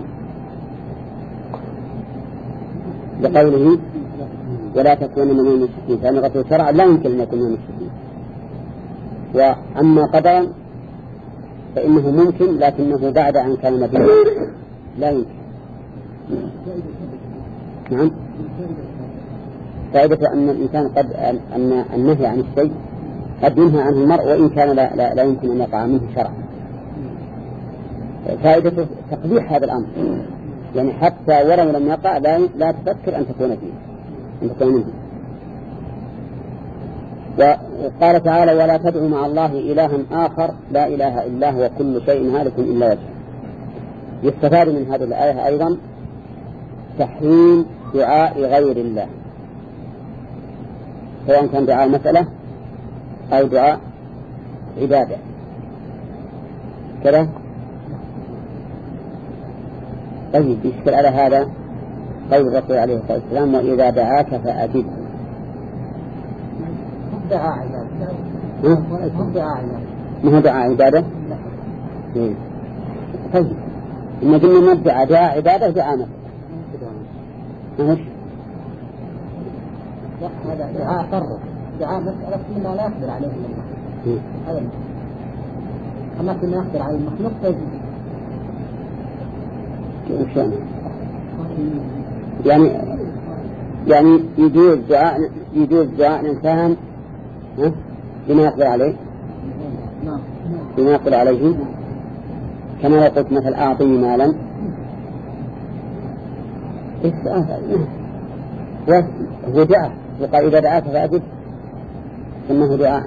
Speaker 1: لقوله ولا تكون من المشركين، فإن قتل شرعا لا يمكن أن يكون من المشركين. وأما قدرا فإنه ممكن، لكنه بعد أن كان نبيا لا يمكن. نعم، فائدة أن الإنسان قد أن النهي عن الشيء قد ينهى عنه المرء وإن كان لا, لا, لا يمكن أن يقع منه شرعا. فائدة تقبيح هذا الأمر، يعني حتى ولو لم يقع لا, لا تفكر أن تكون فيه، أن تكون منه. وقال تعالى ولا تدعوا مع الله إلها آخر لا إله إلا هو كل شيء هالك إلا وجهه. يستفاد من هذه الآية أيضا تحريم دعاء غير الله، سواء كان دعاء مسألة أو دعاء عبادة كذا. طيب يشكل على هذا قول الرسول عليه الصلاة والسلام وإذا دعاك فأجب.
Speaker 2: دعاء عبادة
Speaker 1: ما هو دعاء عبادة؟ طيب إن قلنا نبدأ دعاء عبادة دعاء مسألة ما هوش
Speaker 2: هذا دعاء طرق، دعاء مسألة فيما لا يقدر عليه الله، هذا أما فيما يقدر عليه المخلوق فيجب.
Speaker 1: يعني يعني يجوز دعاء يجوز دعاء الإنسان بما يقدر عليه، بما يقدر عليه، كما لو قلت مثل أعطني مالا هو دعاء، وقال إذا دعاك فأجب إنه دعاء.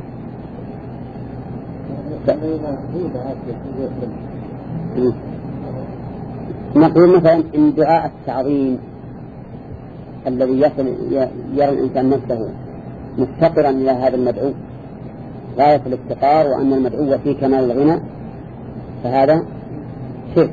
Speaker 1: نقول مثلا إن دعاء التعظيم الذي يصل يرى الإنسان نفسه مفتقرا إلى هذا المدعو غاية الافتقار وأن المدعو فيه كمال الغنى فهذا شرك.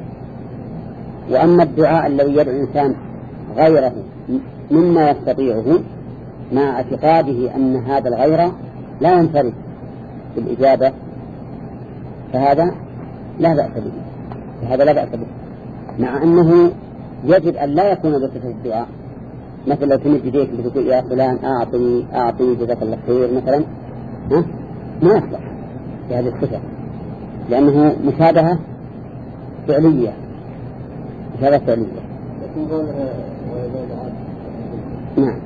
Speaker 1: وأما الدعاء الذي يدعو الإنسان غيره مما يستطيعه مع اعتقاده أن هذا الغير لا ينفرد بالإجابة فهذا لا بأس به فهذا لا بأس به مع أنه يجب أن لا يكون بصفة الدعاء. مثلا لو تمد يديك بتقول يا فلان أعطني أعطني جزاك الله خير مثلا ها؟ ما يصلح بهذه الصفة لأنه مشابهة فعلية مشابهة فعلية. نعم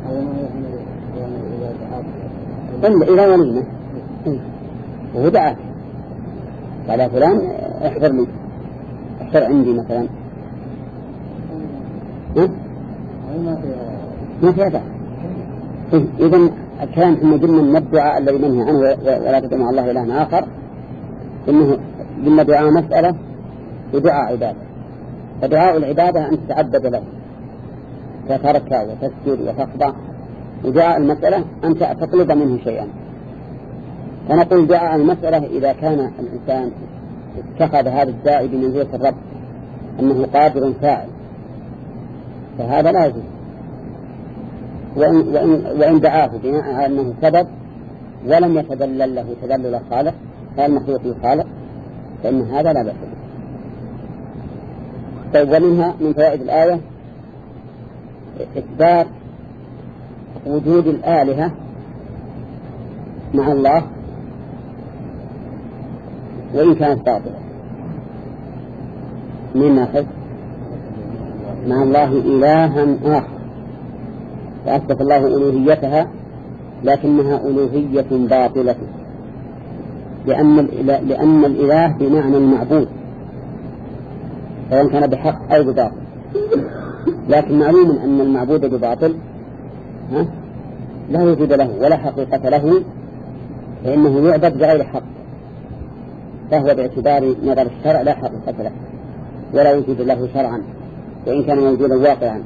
Speaker 1: إلا إذا ولينا وهو دعاه قال فلان احضر لي احضر عندي مثلا ها؟ ما في هذا. إذن الكلام إنه قلنا من الدعاء الذي منهي عنه ولا تدعو مع الله إلها آخر إنه قلنا دعاء مسألة ودعاء عبادة. فدعاء العبادة أن تتعبد له فتركع وتسجد وتخضع ودعاء المسألة أن تطلب منه شيئا. فنقول دعاء المسألة إذا كان الإنسان اتخذ هذا الداعي بمنزلة الرب أنه قادر فاعل فهذا لا يجوز. وإن, وإن, وإن دعاه بناء على أنه سبب ولم يتدلل له تدلل الخالق فالمخلوق الخالق فإن هذا لا بأس به. طيب ومنها من فوائد الآية إثبات وجود الآلهة مع الله وإن كانت باطلة. من ناخذ مع الله إلها آخر فأثبت الله ألوهيتها لكنها ألوهية باطلة لأن الإله, لأن الإله بمعنى المعبود سواء كان بحق أو بباطل. لكن معلوم أن المعبود بباطل ها لا وجود له ولا حقيقة له فإنه يعبد بغير حق فهو باعتبار نظر الشرع لا حقيقة له ولا وجود له شرعا وإن كان موجودا واقعا.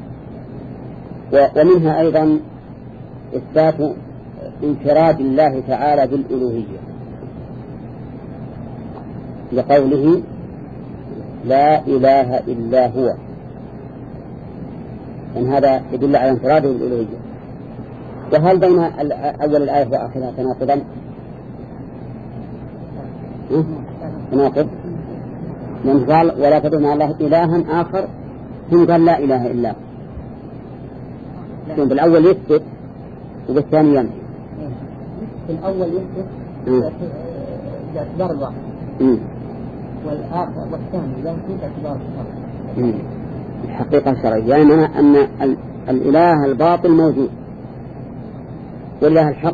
Speaker 1: ومنها أيضا إثبات انفراد الله تعالى بالألوهية لقوله لا إله إلا هو أن هذا يدل على انفراده بالألوهية. وهل بين أول الآية وآخرها تناقضا؟ تناقض من قال ولا تدعو مع الله إلها آخر ثم قال لا إله إلا هو. بالأول يثبت وبالثاني ينفي.
Speaker 2: في الأول يثبت باعتبار الواحد والآخر والثاني ينفي باعتبار الشرع.
Speaker 1: الحقيقة الشرعية يعني أن الإله الباطل موجود والإله الحق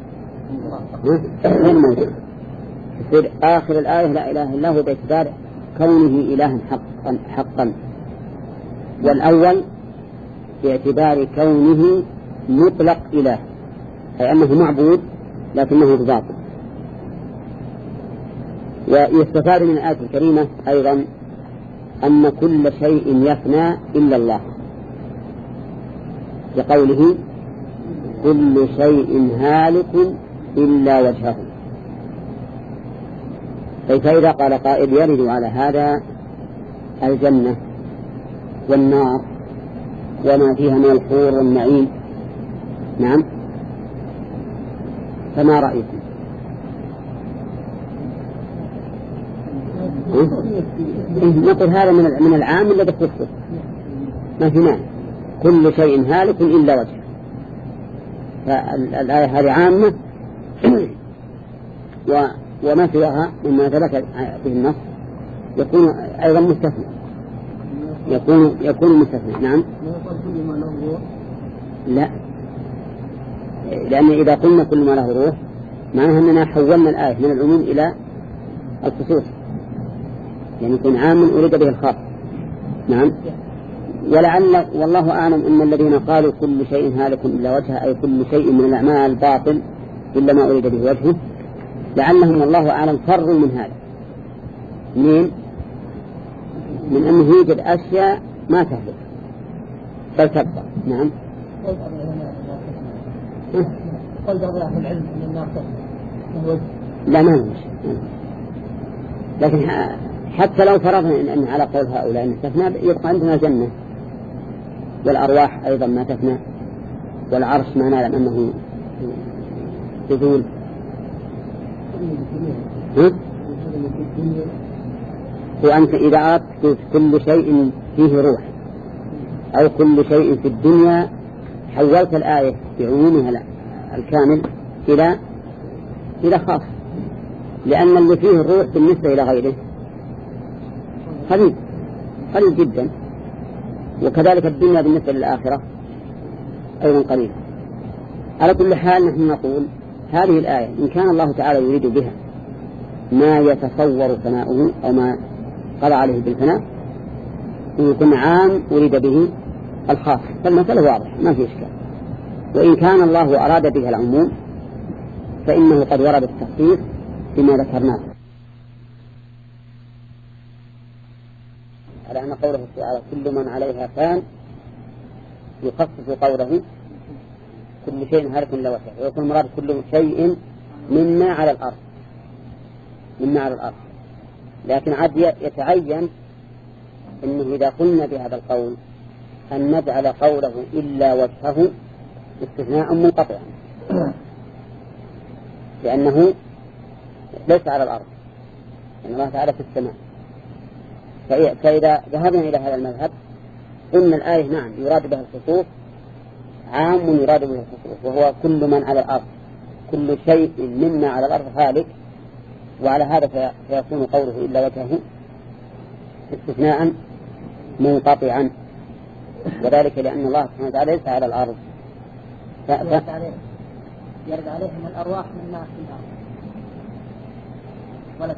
Speaker 1: غير موجود. يصير آخر الآية لا إله إلا هو باعتبار كونه إلها حقا, حقا والأول باعتبار كونه مطلق إله أي أنه معبود لكنه باطل. ويستفاد من الآية الكريمة أيضا أن كل شيء يفنى إلا الله لقوله كل شيء هالك إلا وجهه. فإذا قال قائل يرد على هذا الجنة والنار وما فيها من الحور والنعيم نعم فما رأيكم؟ نقول هذا من العام الذي خصص ما في معنى كل شيء هالك إلا وجهه. فالآية هذه عامة وما سواها مما ثبت به النص يكون أيضا مستثنى يكون يكون مستثنى. نعم لا لأن إذا قلنا كل ما له روح معناها أننا حولنا الآية من العموم إلى الخصوص يعني يكون عام أريد به الخاص. نعم ولعل والله أعلم أن الذين قالوا كل شيء هالك إلا وجهه أي كل شيء من الأعمال باطل إلا ما أريد به وجهه لعلهم والله أعلم فروا من هذا من من أنه يوجد أشياء ما تهلك بل تبقى. نعم لا ما نمشي لكن حتى لو فرضنا أن على قول هؤلاء أن تفنى يبقى عندنا جنة والأرواح أيضا ما تفنى والعرش معناه أنه يزول. وأنت إذا أردت كل شيء فيه روح أو كل شيء في الدنيا حولت الآية بعمومها الكامل إلى إلى خاص، لأن اللي فيه الروح بالنسبة إلى غيره قليل قليل جدا، وكذلك الدنيا بالنسبة للآخرة أيضا قليل. على كل حال نحن نقول هذه الآية إن كان الله تعالى يريد بها ما يتصور فناؤه أو ما قضى عليه بالفناء يكون عام أريد به الخاص، فالمسألة واضحة ما في إشكال. وإن كان الله أراد بها العموم فإنه قد ورد التخصيص بما ذكرناه، على أن قوله تعالى كل من عليها فان يخصص قوله كل شيء هالك إلا وجهه، ويكون مراد كل شيء مما على الأرض مما على الأرض. لكن عاد يتعين إنه إذا قلنا بهذا القول أن نجعل قوله إلا وجهه استثناء منقطعا، لأنه ليس على الأرض، لأن الله تعالى في السماء. فإذا ذهبنا إلى هذا المذهب إن الآية نعم يراد بها الخصوص عام يراد به الخصوص، وهو كل من على الأرض، كل شيء مما على الأرض هالك، وعلى هذا فيكون قوله إلا وجهه استثناء منقطعا، وذلك لأن الله سبحانه وتعالى ليس على الأرض. ف... ف...
Speaker 2: يرد عليهم الأرواح مما في الأرض ولا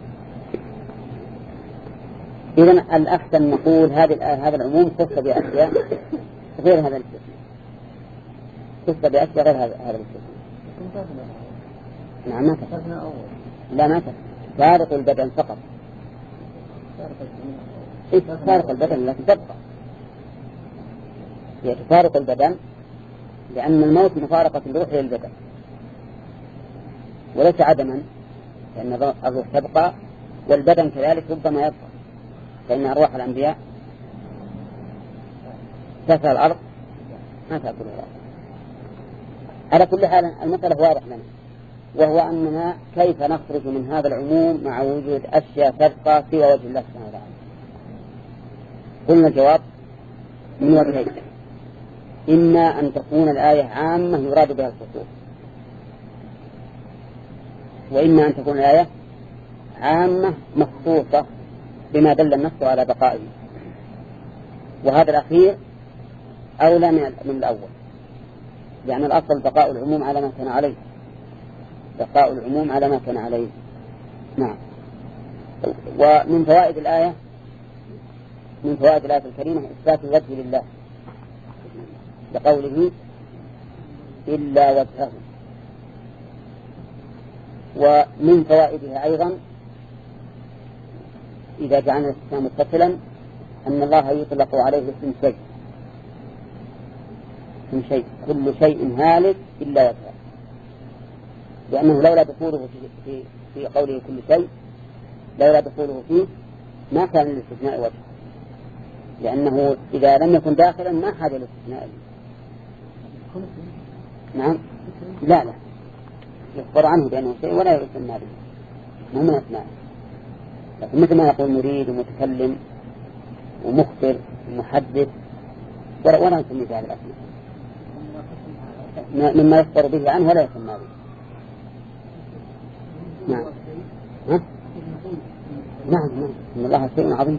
Speaker 1: إذن الأحسن نقول هذه هذا العموم خص بأشياء غير هذا الاستثناء، خص بأشياء غير هذا هذا الاستثناء. نعم ما تفرق. لا ما تفرق، فارق البدن فقط، فارق البدن لكن تبقى هي تفارق البدن، لأن الموت مفارقة الروح للبدن وليس عدما، لأن الروح تبقى والبدن كذلك ربما يبقى، فإن أرواح الأنبياء تسعى الأرض ما تأكل الأرض. على كل حال المسألة واضح لنا، وهو أننا كيف نخرج من هذا العموم مع وجود أشياء تبقى سوى وجه الله سبحانه وتعالى. قلنا الجواب من وجهين: إما أن تكون الآية عامة يراد بها الخصوص، وإما أن تكون الآية عامة مخصوصة بما دل النص على بقائه، وهذا الأخير أولى من الأول، لأن الأصل بقاء العموم على ما كان عليه، بقاء العموم على ما كان عليه. نعم. ومن فوائد الآية من فوائد الآية الكريمة إثبات الوجه لله بقوله إلا وجهه. ومن فوائدها أيضا إذا جعلنا الاستثناء متصلا أن الله يطلق عليه اسم شيء، اسم شيء كل شيء هالك إلا وجهه، لأنه لولا دخوله في, في, في قوله كل شيء لولا دخوله فيه ما كان للاستثناء وجه، لأنه إذا لم يكن داخلا ما حاجة للاستثناء. نعم لا لا يخبر عنه بأنه شيء ولا يسمى به، مو من أسماء، لكن مثل ما يقول مريد ومتكلم ومخبر ومحدث ولا نسمي بهذه الأسماء مما يخبر به عنه ولا يسمى به. نعم ها؟ نعم نعم إن الله شيء عظيم.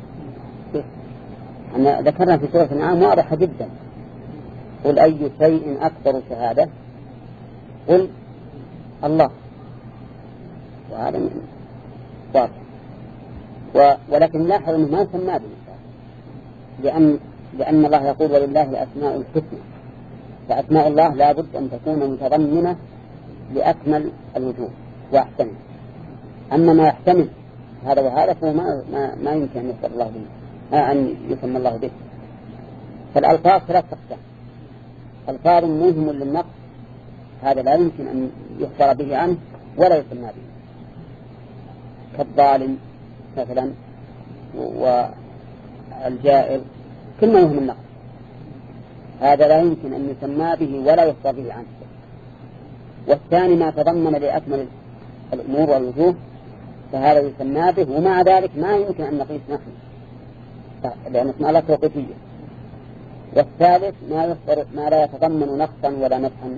Speaker 1: أنا ذكرنا في سورة الأنعام واضحة جدا: قل أي شيء أكبر شهادة؟ قل الله. وهذا واضح. ولكن لاحظ أنه ما سمى به، لأن لأن الله يقول ولله الأسماء الحسنى، فأسماء الله لا بد أن تكون متضمنة لأكمل الوجوه وأحسنه. أما ما يحتمل هذا وهذا فهو ما, ما, ما يمكن أن يسمى الله به، ما أن يسمى الله به. فالألفاظ ثلاث أقسام: ألفاظ موهم للنقص، هذا لا يمكن أن يخبر به عنه ولا يسمى به، كالظالم مثلا والجائر، كل ما يهم النقص. هذا لا يمكن أن يسمى به ولا يخبر به عنه. والثاني ما تضمن لأكمل الأمور والوجوه فهذا يسمى به، ومع ذلك ما يمكن أن نقيس نحن لأن اسم الله توقيفية. والثالث ما يخبر ما لا يتضمن نقصا ولا مدحا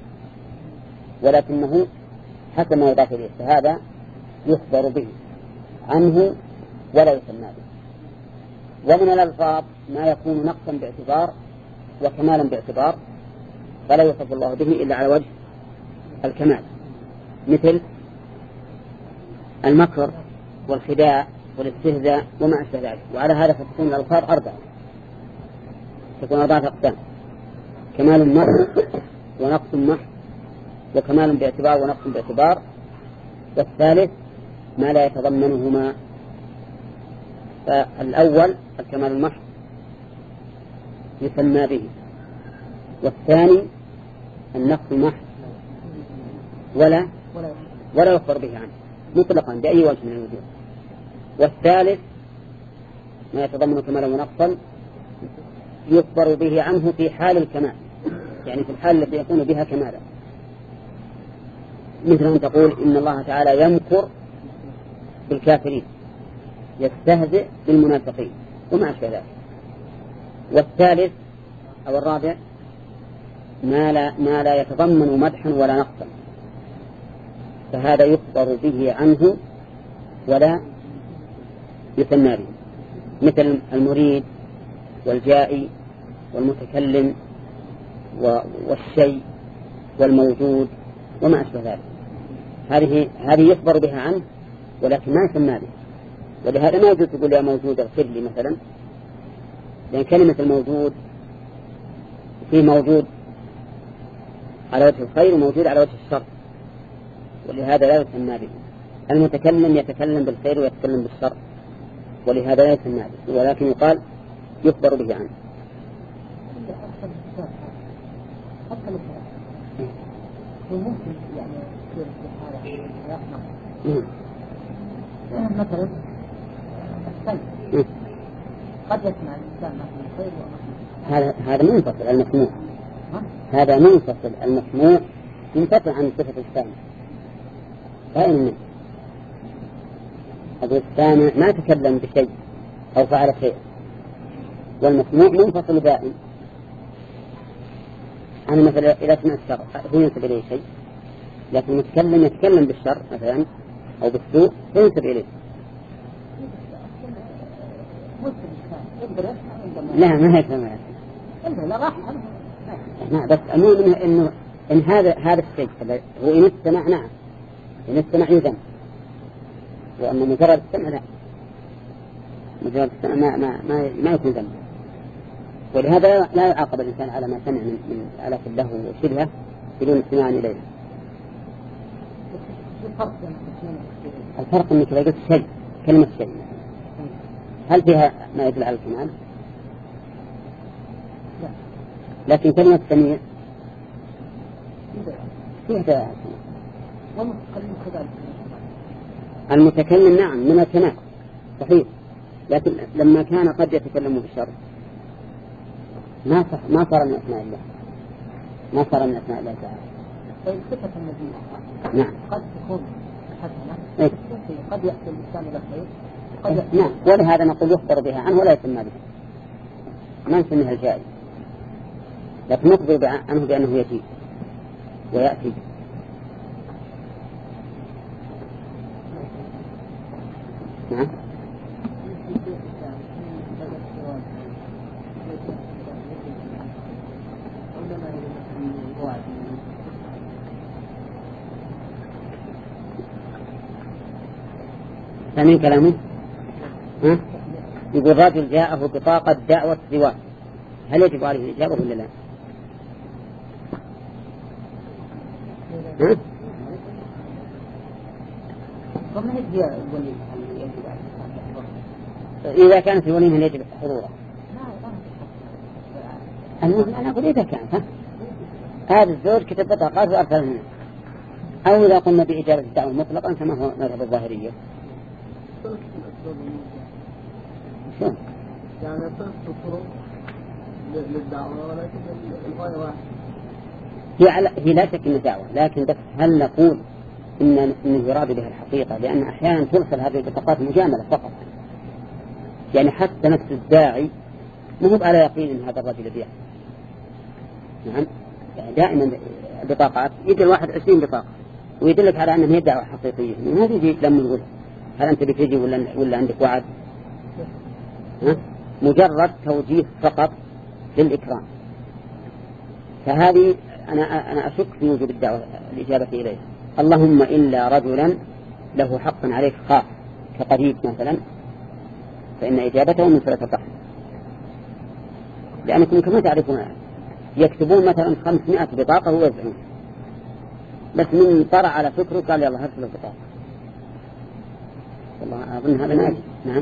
Speaker 1: ولكنه حسب ما يضاف إليه، فهذا يخبر به عنه ولا يسمى به. ومن الألفاظ ما يكون نقصا باعتبار وكمالا باعتبار فلا يوصف الله به إلا على وجه الكمال، مثل المكر والخداع والاستهزاء وما أشبه ذلك. وعلى هذا فتكون الألفاظ أربعة، تكون أربعة أقسام: كمال محض ونقص محض وكمال باعتبار ونقص باعتبار. والثالث ما لا يتضمنهما. فالأول الكمال المحض يسمى به، والثاني النقص المحض ولا ولا يخبر به عنه مطلقا بأي وجه من الوجوه. والثالث ما يتضمن كمالا ونقصا يخبر به عنه في حال الكمال، يعني في الحال التي يكون بها كمالا، مثل أن تقول إن الله تعالى يمكر بالكافرين يستهزئ بالمنافقين وما أشبه ذلك. والثالث أو الرابع ما لا, ما لا يتضمن مدحا ولا نقصا فهذا يخبر به عنه ولا يسمى به، مثل المريد والجائي والمتكلم والشيء والموجود وما أشبه ذلك. هذه هذه يخبر بها عنه ولكن ما يسمى به. ولهذا ما يجوز تقول يا موجود اغفر لي مثلا، لأن كلمة الموجود في موجود على وجه الخير وموجود على وجه الشر، ولهذا لا يسمى به. المتكلم يتكلم بالخير ويتكلم بالشر ولهذا لا يسمى به، ولكن يقال يخبر به عنه.
Speaker 2: وممكن يعني يصير في هذا يحمل مثلا السلب قد يسمع الإنسان مثل الخير
Speaker 1: هذا هذا منفصل المسموع، هذا منفصل المسموع ينفتح عن صفة السامع. فإن منه هذا السامع ما تكلم بشيء أو فعل شيء، والمسموع منفصل دائم. أنا مثلا إذا سمعت الشر هو ينسب إليه شيء، لكن المتكلم يتكلم بالشر مثلا أو بالسوء ينسب إليه. لا ما هي كما نعم، بس أمون إنه إنه إن هذا هذا الشيء هو إن استمع نعم، إن استمع يذم، وأما مجرد السمع لا، مجرد السمع ما ما ما, ما يكون ذنب. ولهذا لا يعاقب الإنسان على ما سمع من من آلاف له وشبهه بدون استماع إليه. الفرق إنك إذا قلت شيء كلمة شيء هل فيها ما يدل على الكمال؟ لكن كلمة سميع فيها المتكلم نعم من الكمال صحيح، لكن لما كان قد يتكلم بالشر ما صح ما صار من أسماء الله، ما صار من أسماء الله تعالى.
Speaker 2: طيب صفة النبي
Speaker 1: نعم
Speaker 2: قد تكون حسنة
Speaker 1: إيه؟
Speaker 2: قد يأتي الإنسان إلى الخير قد
Speaker 1: إيه؟ نعم، ولهذا نقول يخبر بها عنه ولا يسمى به، ما نسميها الجائز، لكن نخبر عنه بأنه يجيء ويأتي. نعم سامعين كلامه؟ ها؟ يقول رجل جاءه بطاقة دعوة زواج، هل يجب عليه الإجابة ولا لا؟ ها؟ إذا كانت الوليمة يجب حضورها. أنا أقول إذا كانت ها؟ هذا الزوج كتب بطاقات وأرسل منه، أو إذا قلنا بإجابة الدعوة مطلقا كما هو مذهب الظاهرية.
Speaker 2: يعني طرق للدعوة ولكن الغاية واحدة.
Speaker 1: هي على هي لا شك إنها دعوة، لكن بس هل نقول إن إنه يراد بها الحقيقة؟ لأن أحيانا ترسل هذه البطاقات مجاملة فقط، يعني حتى نفس الداعي مو هو على يقين إن هذا الرجل يبيع. نعم، يعني دائما بطاقات يجي الواحد عشرين بطاقة ويدلك على أنها هي دعوة حقيقية، ما تجي لما يقول هل أنت بتجي ولا ولا عندك وعد؟ ها؟ مجرد توجيه فقط للإكرام. فهذه أنا أنا أشك في وجوب الدعوة الإجابة إليه. اللهم إلا رجلا له حق عليك خاص كقريب مثلا، فإن إجابته من صلة الرحم، لأنكم كما تعرفون يكتبون مثلا خمسمائة بطاقة ويوزعون، بس من طرع على فكره قال يلا هرسل البطاقة. والله أظن هذا ناجح. نعم.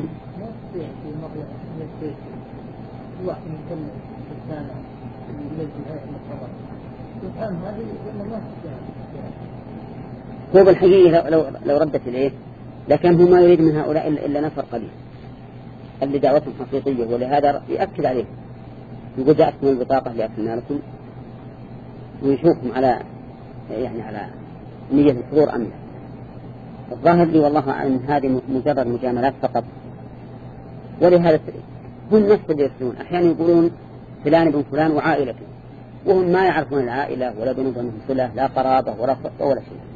Speaker 1: هو بالحقيقة لو, لو ردت إليه لكن هو ما يريد من هؤلاء إلا نفر قليل اللي دعوتهم حقيقية، ولهذا يأكد عليه يقول جاءتكم البطاقة لأكلنا لكم، ويشوفهم على يعني على نية الحضور أم لا. الظاهر لي والله أن هذه مجرد مجاملات فقط، ولهذا هم نفس اللي يرسلون أحيانا يقولون فلان ابن فلان وعائلته، وهم ما يعرفون العائلة ولا بينهم صلة لا قرابة ولا خطة ولا شيء.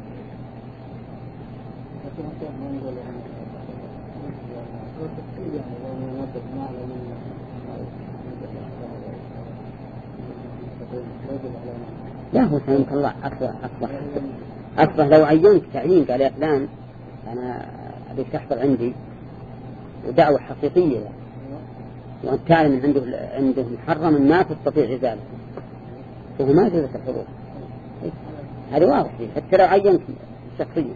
Speaker 1: لا هو سلمك الله أصبح أصبح أصبح لو عينك تعيين قال يا فلان أنا أبيك تحضر عندي ودعوة حقيقية يعني. وأنت تعلم من عنده عنده محرم ما تستطيع إزالته، وهو ما يجوز الحضور. هذا واضح حتى لو عينك شخصيا.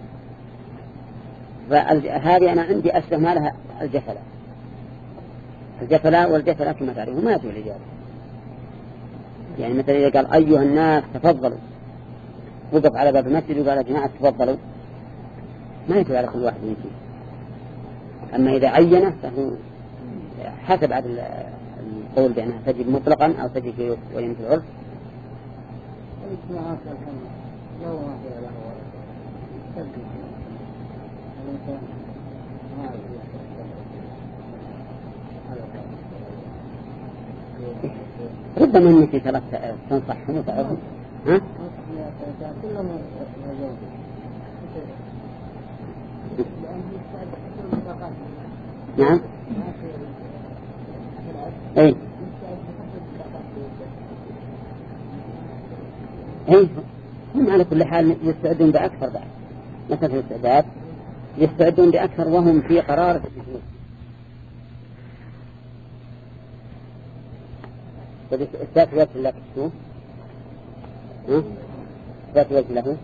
Speaker 1: فهذه أنا عندي أشبه ما لها الجفلة الجفلة والجفلة كما تعرفون ما يجوز الإجابة. يعني مثلا إذا قال أيها الناس تفضلوا، وقف على باب المسجد وقال يا جماعة تفضلوا، ما يجوز على كل واحد يجي. أما إذا عينه فهو حسب عدد القول بأنها تجب مطلقا أو تجب في وليمة العرف. ربما أنك تركت تنصحهم وتعرفهم. ها؟ نعم. أي أي هم على كل حال يستعدون بأكثر بعد، مثلا في الاستعداد يستعدون بأكثر وهم في قرار التجهيز. إثبات وجه الله شو؟ ها؟ إثبات وجه له.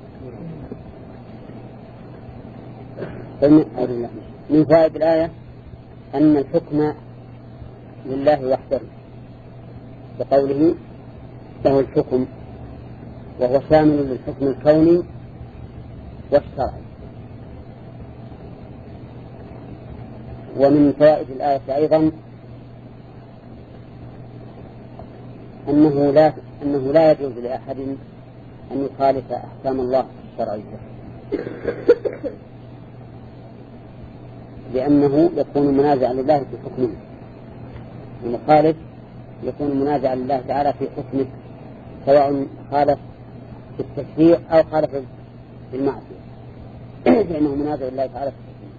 Speaker 1: من فوائد الآية أن الحكم لله وحده، بقوله له الحكم، وهو شامل للحكم الكوني والشرعي. ومن فوائد الآية أيضا أنه لا أنه لا يجوز لأحد أن يخالف أحكام الله الشرعية، لأنه يكون منازعا لله في حكمه، المخالف يكون منازعا لله تعالى في حكمه، سواء خالف في التشريع أو خالف في المعصية، لأنه منازع لله تعالى في حكمه.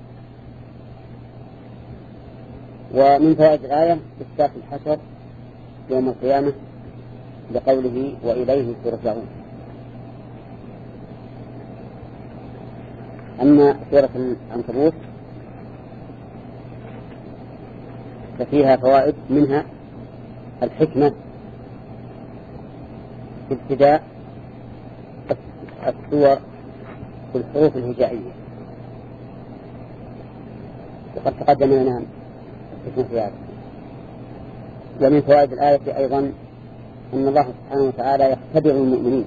Speaker 1: ومن فوائد الآية إثبات الحشر يوم القيامة بقوله وإليه ترجعون. أما سورة العنكبوت ففيها فوائد، منها الحكمة في ابتداء السور بالحروف الهجائية، وقد تقدم لنا الحكمة في هذا. ومن فوائد الآية أيضا أن الله سبحانه وتعالى يختبر المؤمنين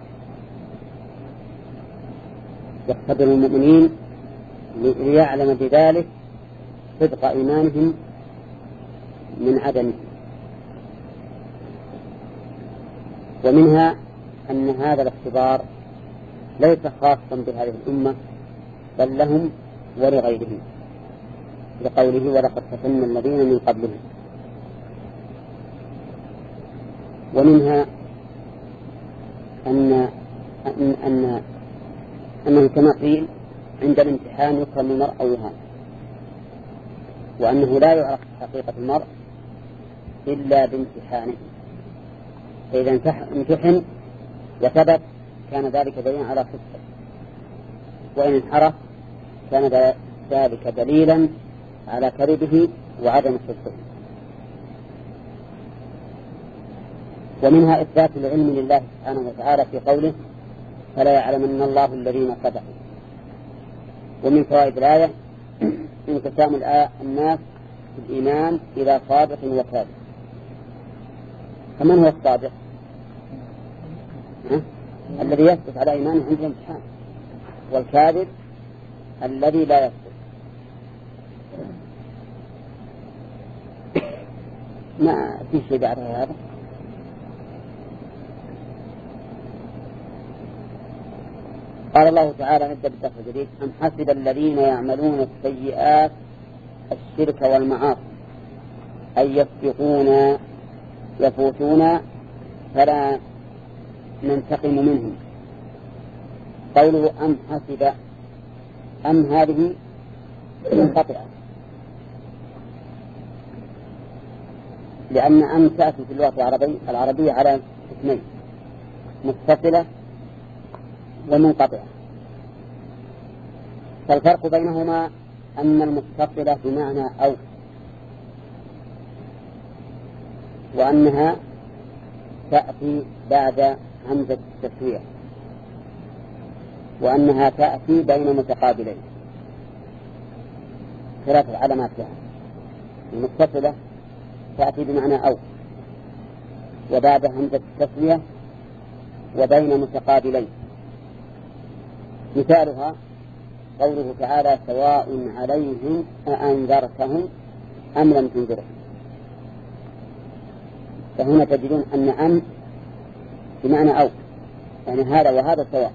Speaker 1: يختبر المؤمنين ليعلم بذلك صدق إيمانهم من عدمه، ومنها أن هذا الاختبار ليس خاصا بهذه الأمة بل لهم ولغيرهم، لقوله ولقد فتنا الذين من قبلهم. ومنها أن أن أن أنه كما قيل عند الامتحان يكرم المرء أو يهان، وأنه لا يعرف حقيقة المرء إلا بامتحانه، فإذا امتحن وثبت كان ذلك دليلا على صدقه، وإن انحرف كان ذلك دليلا على كذبه وعدم صدقه. ومنها إثبات العلم لله سبحانه وتعالى في قوله فلا يعلمن الله الذين صدقوا. ومن فوائد الآية انقسام الناس في الإيمان إلى صادق وكاذب. فمن هو الصادق؟ الذي يثبت على إيمانه عند الامتحان، والكاذب الذي لا يثبت. ما في شيء بعد هذا. قال الله تعالى نبدأ بالدرس الجديد: أم حسب الذين يعملون السيئات الشرك والمعاصي أن يسبقونا يفوتونا فلا ننتقم منهم. قوله أم حسب، أم هذه منقطعة، لأن أم تأتي في اللغة العربية العربية على اثنين: متصلة ومنقطعة. فالفرق بينهما أن المتصلة بمعنى أو، وأنها تأتي بعد همزة التسوية، وأنها تأتي بين متقابلين ثلاثة علامات لها. المتصلة تأتي بمعنى أو وبعد همزة التسوية وبين متقابلين. مثالها قوله تعالى سواء عليهم أأنذرتهم أم لم تنذرهم. فهنا تجدون أن أم بمعنى أو، يعني هذا وهذا سواء.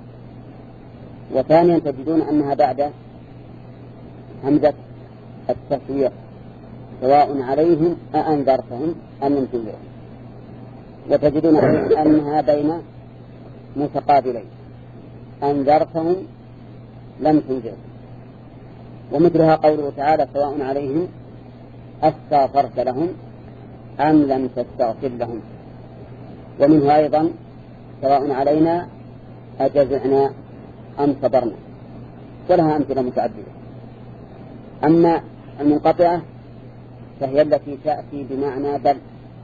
Speaker 1: وثانيا تجدون أنها بعد همزة التسوية سواء عليهم أأنذرتهم أم لم تنذرهم. وتجدون أنها بين متقابلين: أنذرتهم لم تنذرهم. ومثلها قوله تعالى سواء عليهم أستغفرت لهم أم لم تستغفر لهم. ومنه أيضا سواء علينا أجزعنا أم صبرنا، ولها أمثلة متعددة. أما المنقطعة فهي التي تأتي بمعنى بل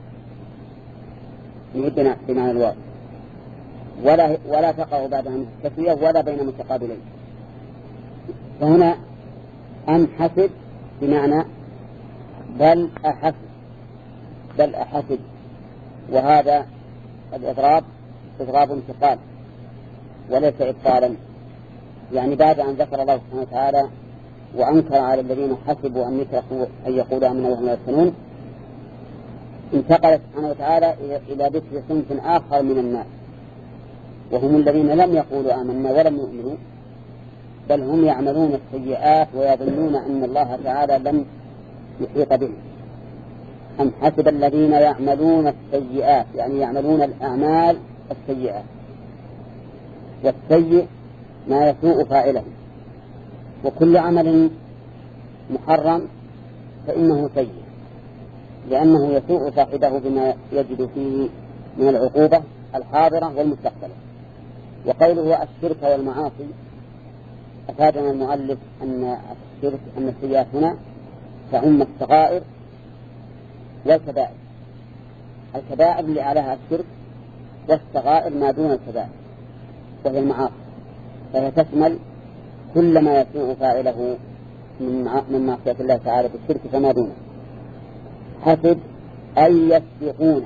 Speaker 1: نعدنا بمعنى الواو، ولا ولا تقع بعدها التسوية ولا بين متقابلين. فهنا أم حسب بمعنى بل أحسب، بل أحسب، وهذا الإضراب إضراب انتقال وليس إبطالا. يعني بعد أن ذكر الله سبحانه وتعالى وأنكر على الذين حسبوا أن يتركوا أن يقولوا آمنا وهم لا يفتنون، انتقل سبحانه وتعالى إلى ذكر صنف آخر من الناس، وهم الذين لم يقولوا آمنا ولم يؤمنوا، بل هم يعملون السيئات ويظنون أن الله تعالى لم يحيط بهم. أم حسب الذين يعملون السيئات، يعني يعملون الأعمال السيئات، والسيء ما يسوء فاعله، وكل عمل محرم فإنه سيء، لأنه يسوء صاحبه بما يجد فيه من العقوبة الحاضرة والمستقبلة. وقوله الشرك والمعاصي أفادنا المؤلف أن الشرك أن السيئات هنا تعم الصغائر والكبائر. الكبائر اللي عليها الشرك، والصغائر ما دون الكبائر وهي المعاصي، فهي تشمل كل ما يسوء فاعله من معصية الله تعالى بالشرك فما دونه. حسب أن يسبقون،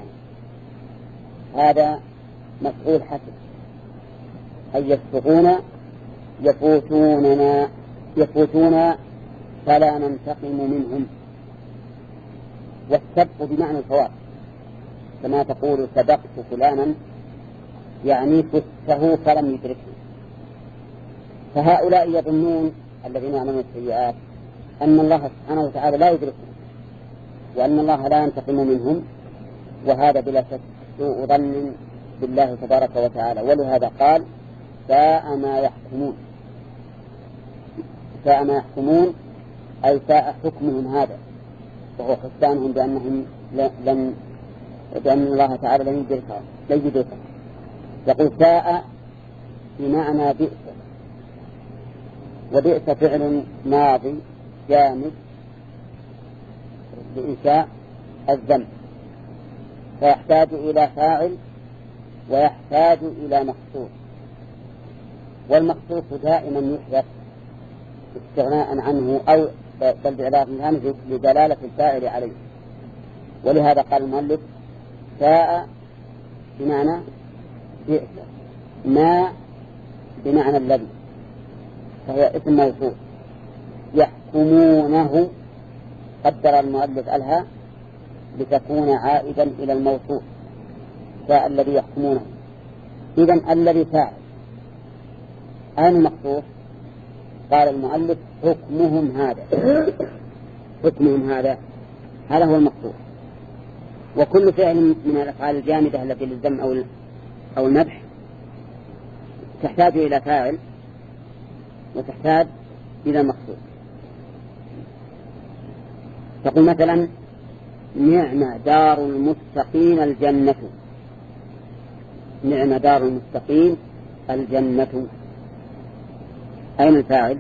Speaker 1: هذا مفعول حسب، أن يسبقون يفوتوننا يفوتون فلا ننتقم منهم. والسبق بمعنى الفوات، كما تقول سبقت فلانا يعني فته فلم يدركه. فهؤلاء يظنون الذين يعملون السيئات أن الله سبحانه وتعالى لا يدركهم وأن الله لا ينتقم منهم، وهذا بلا شك سوء ظن بالله تبارك وتعالى. ولهذا قال ساء ما يحكمون. ساء ما يحكمون أي ساء حكمهم هذا، وهو حسانهم بأنهم لن بأن الله تعالى لن يدركهم لن يدركهم. يقول ساء بمعنى بئس، وبئس فعل ماضي جامد لإنشاء الذنب، فيحتاج إلى فاعل ويحتاج إلى مقصود، والمقصود دائما يحدث استغناء عنه أو بل بعلاقة الهمز لدلالة الفاعل عليه. ولهذا قال المؤلف ساء بمعنى بئس، ما بمعنى الذي، فهي اسم موصول. يحكمونه قدر المؤلف الها لتكون عائدا إلى الموصول، ساء الذي يحكمونه. إذن الذي فاعل أين المقصود؟ قال المؤلف حكمهم هذا. حكمهم هذا هذا هو المقصود. وكل فعل من الأفعال الجامدة التي للذم أو أو المدح تحتاج إلى فاعل وتحتاج إلى مقصود. تقول مثلا نعم دار المتقين الجنة. نعم دار المتقين الجنة، أين الفاعل؟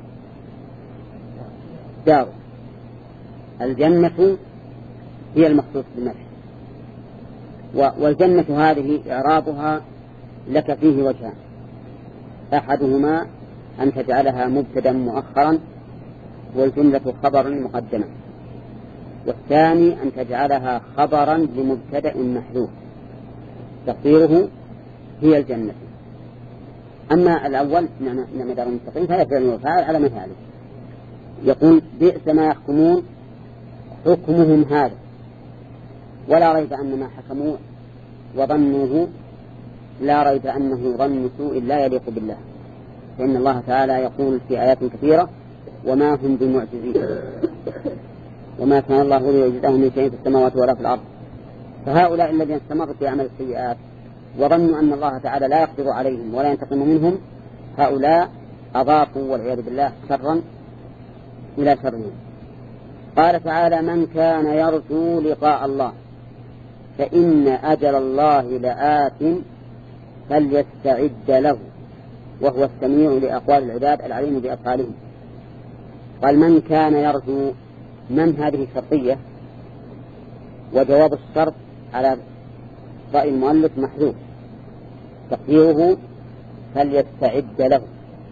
Speaker 1: دار. الجنة هي المخصوص بالمدح. والجنة هذه إعرابها لك فيه وجهان، أحدهما أن تجعلها مبتدا مؤخرا والجملة خبرا مقدما، والثاني أن تجعلها خبرا لمبتدا محذوف تقديره هي الجنة. أما الأول نعم دار المتقين فهذا فعل وفاعل على مثاله. يقول بئس ما يحكمون حكمهم هذا، ولا ريب أن ما حكموا وظنوه لا ريب أنه ظن سوء لا يليق بالله، فإن الله تعالى يقول في آيات كثيرة وما هم بمعجزين وما كان الله ليعجزهم من شيء في السماوات ولا في الأرض. فهؤلاء الذين استمروا في عمل السيئات وظنوا أن الله تعالى لا يقدر عليهم ولا ينتقم منهم، هؤلاء أضافوا والعياذ بالله شرا إلى شرهم. قال تعالى من كان يرجو لقاء الله فإن أجل الله لآت فليستعد له وهو السميع لأقوال العباد العليم بأفعالهم. قال من كان يرجو، من هذه شرطية، وجواب الشرط على رأي المؤلف محذوف تقديره فليستعد له.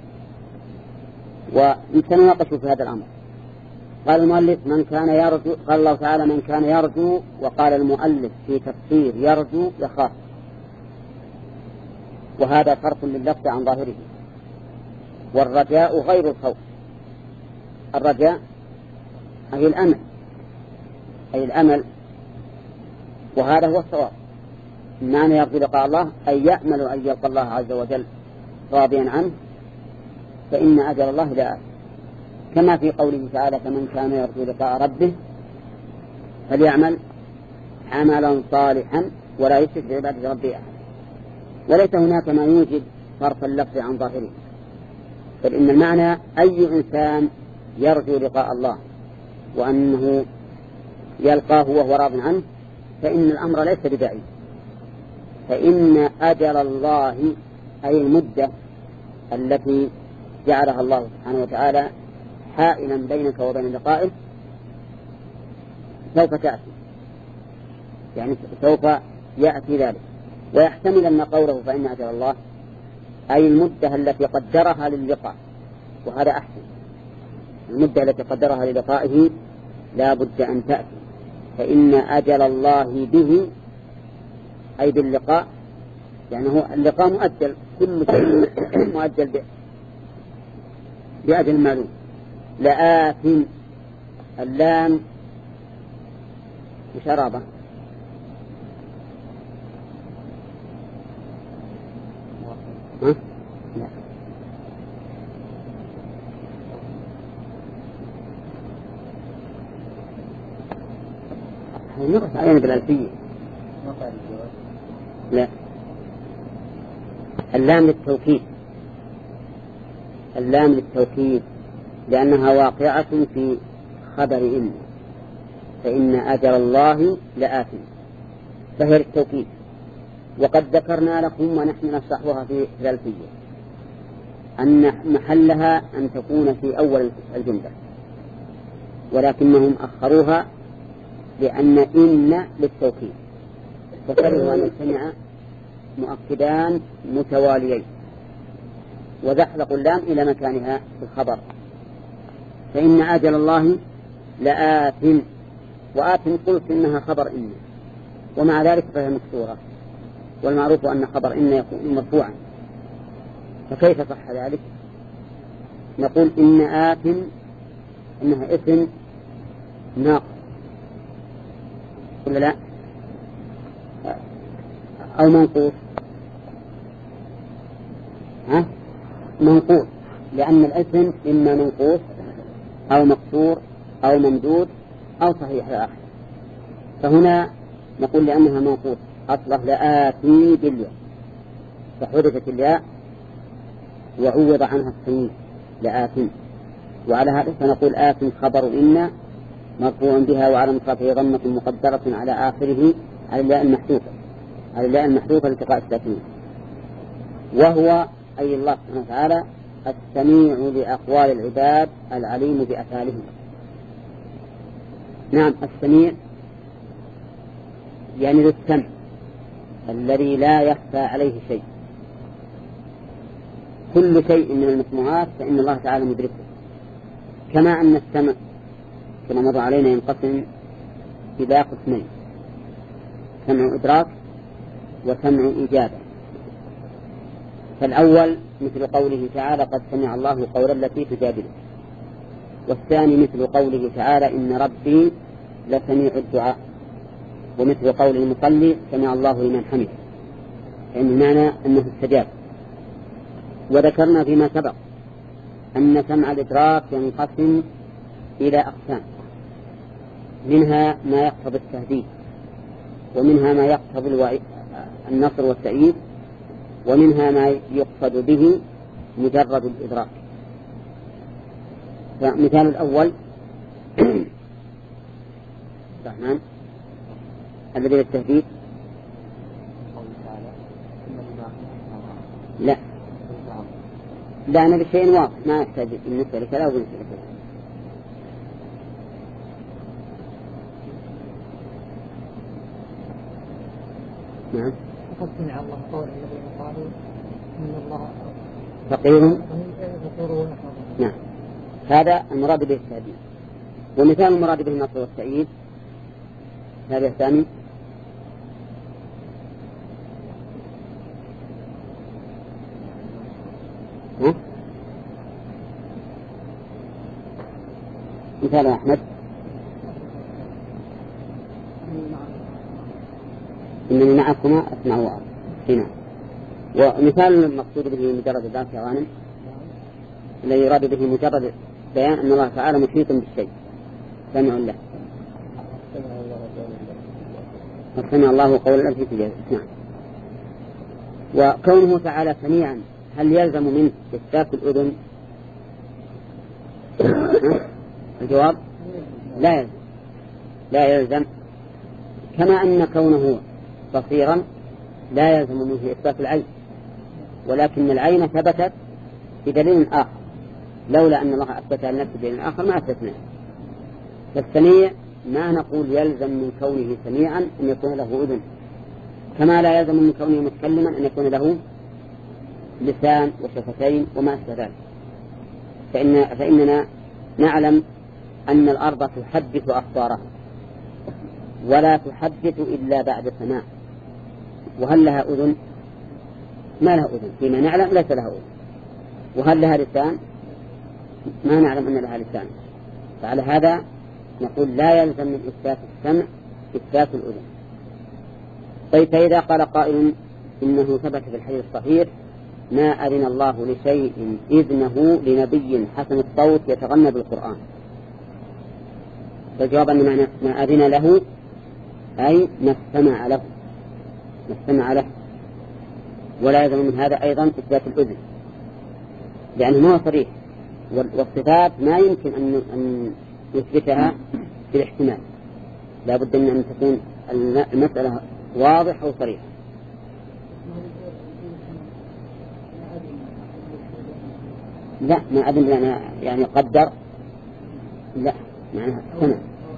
Speaker 1: وسنناقش في هذا الأمر. قال المؤلف من كان يرجو، قال الله تعالى من كان يرجو، وقال المؤلف في تفسير يرجو يخاف، وهذا فرق لللفظ عن ظاهره. والرجاء غير الخوف. الرجاء أي الأمل، أي الأمل، وهذا هو الصواب. معنى يرجو لقاء الله أي يأمل أن يلقى الله عز وجل راضيا عنه، فإن أجل الله لآت، كما في قوله تعالى فمن كان يرجو لقاء ربه فليعمل عملا صالحا ولا يشرك بعبادة ربه أحد. وليس هناك ما يوجد صرف اللفظ عن ظاهره، بل إن المعنى أي إنسان يرجو لقاء الله وأنه يلقاه وهو راض عنه فإن الأمر ليس ببعيد. فإن أجل الله أي المدة التي جعلها الله سبحانه وتعالى حائلا بينك وبين لقائه سوف تأتي، يعني سوف يأتي ذلك. ويحتمل أن قوله فإن أجل الله أي المدة التي قدرها للقاء، وهذا أحسن. المدة التي قدرها للقائه لا بد أن تأتي. فإن أجل الله به أي باللقاء، يعني هو اللقاء مؤجل، كل شيء مؤجل بأجل معلوم. لآت اللام شرابة ها؟ لا. نقص علينا بالألفية. لا، اللام للتوكيد، اللام للتوكيد لأنها واقعة في خبر إن، فإن أجل الله لآت، فهي للتوكيد. وقد ذكرنا لكم ونحن نشرحها في الألفية أن محلها أن تكون في أول الجملة، ولكنهم أخروها لأن إن للتوكيد، فكرهوا أن يجتمع مؤكدان متواليين، وزحلقوا اللام إلى مكانها في الخبر. فإن أجل الله لآت، وآت قلت إنها خبر إن، ومع ذلك فهي مكسورة، والمعروف أن خبر إن يكون مرفوعا، فكيف صح ذلك؟ نقول إن آت إنها اسم ناقص ولا لا، أو منقوص؟ ها؟ منقوص، لأن الاسم إما منقوص أو مكسور أو ممدود أو صحيح الآخر، فهنا نقول لأنها منقوص أصله لآتي بالياء، فحذفت الياء وعوض عنها التنوين لآتي، وعلى هذا فنقول آت خبر إن مرفوع بها وعلى مصرفه ضمة مقدرة على آخره على الياء المحذوفة، على الياء المحذوفة لالتقاء الساكنين. وهو أي الله سبحانه وتعالى السميع لأقوال العباد العليم بأفعالهم. نعم، السميع يعني ذو السمع الذي لا يخفى عليه شيء، كل شيء من المسموعات فإن الله تعالى مدركه، كما أن السمع كما مضى علينا ينقسم إلى قسمين: سمع إدراك وسمع إجابة. فالأول مثل قوله تعالى قد سمع الله قول التي تجادلك، والثاني مثل قوله تعالى إن ربي لسميع الدعاء، ومثل قول المصلي سمع الله لمن حمده، يعني المعنى أنه استجاب. وذكرنا فيما سبق أن سمع الإدراك ينقسم إلى أقسام، منها ما يقتضي التهديد، ومنها ما يقتضي النصر والتأييد، ومنها ما يقصد به مجرد الإدراك. فمثال الأول الرحمن الذي للتهديد، لا لا أنا بشيء واضح ما يحتاج بالنسبة لكذا وبالنسبة لكذا. نعم،
Speaker 2: فقد سمع الله قول الذين قالوا إن الله
Speaker 1: فقير. نعم، هذا المراد به التهديد. ومثال المراد به النصر والتأييد هذا الثاني ها؟ مثال أحمد إنني معكما أسمع وأرى هنا. ومثال المقصود به مجرد الدرس يا غانم الذي يراد به مجرد بيان أن الله تعالى محيط بالشيء سمع له، وسمع الله قول التي تجادلك. نعم. وكونه تعالى سميعا هل يلزم منه إثبات الأذن؟ الجواب لا يلزم، لا يلزم، كما أن كونه بصيرا لا يلزم منه إثبات العين، ولكن العين ثبتت بدليل آخر، لولا أن الله أثبت لنفسه بدليل آخر ما أثبتناه. فالسميع ما نقول يلزم من كونه سميعا أن يكون له أذن، كما لا يلزم من كونه متكلما أن يكون له لسان وشفتين وما أشبه ذلك. فإن فإننا نعلم أن الأرض تحدث أخبارها ولا تحدث إلا بعد سماع. وهل لها أذن؟ ما لها أذن، فيما نعلم ليس لها أذن. وهل لها لسان؟ ما نعلم أن لها لسان. فعلى هذا نقول لا يلزم من إثبات السمع إثبات الأذن. طيب فإذا قال قائل إنه ثبت في الحديث الصحيح ما أذن الله لشيء إذنه لنبي حسن الصوت يتغنى بالقرآن. فالجواب أن معنى ما أذن له أي ما استمع له ما استمع له. ولا يلزم من هذا أيضا إثبات الأذن لأنه ما هو صريح، والصفات ما يمكن أن أن يثبتها بالاحتمال، لا بد من أن تكون المسألة واضحة وصريحة. لا ما أذن لنا يعني قدر، لا معناها سمع،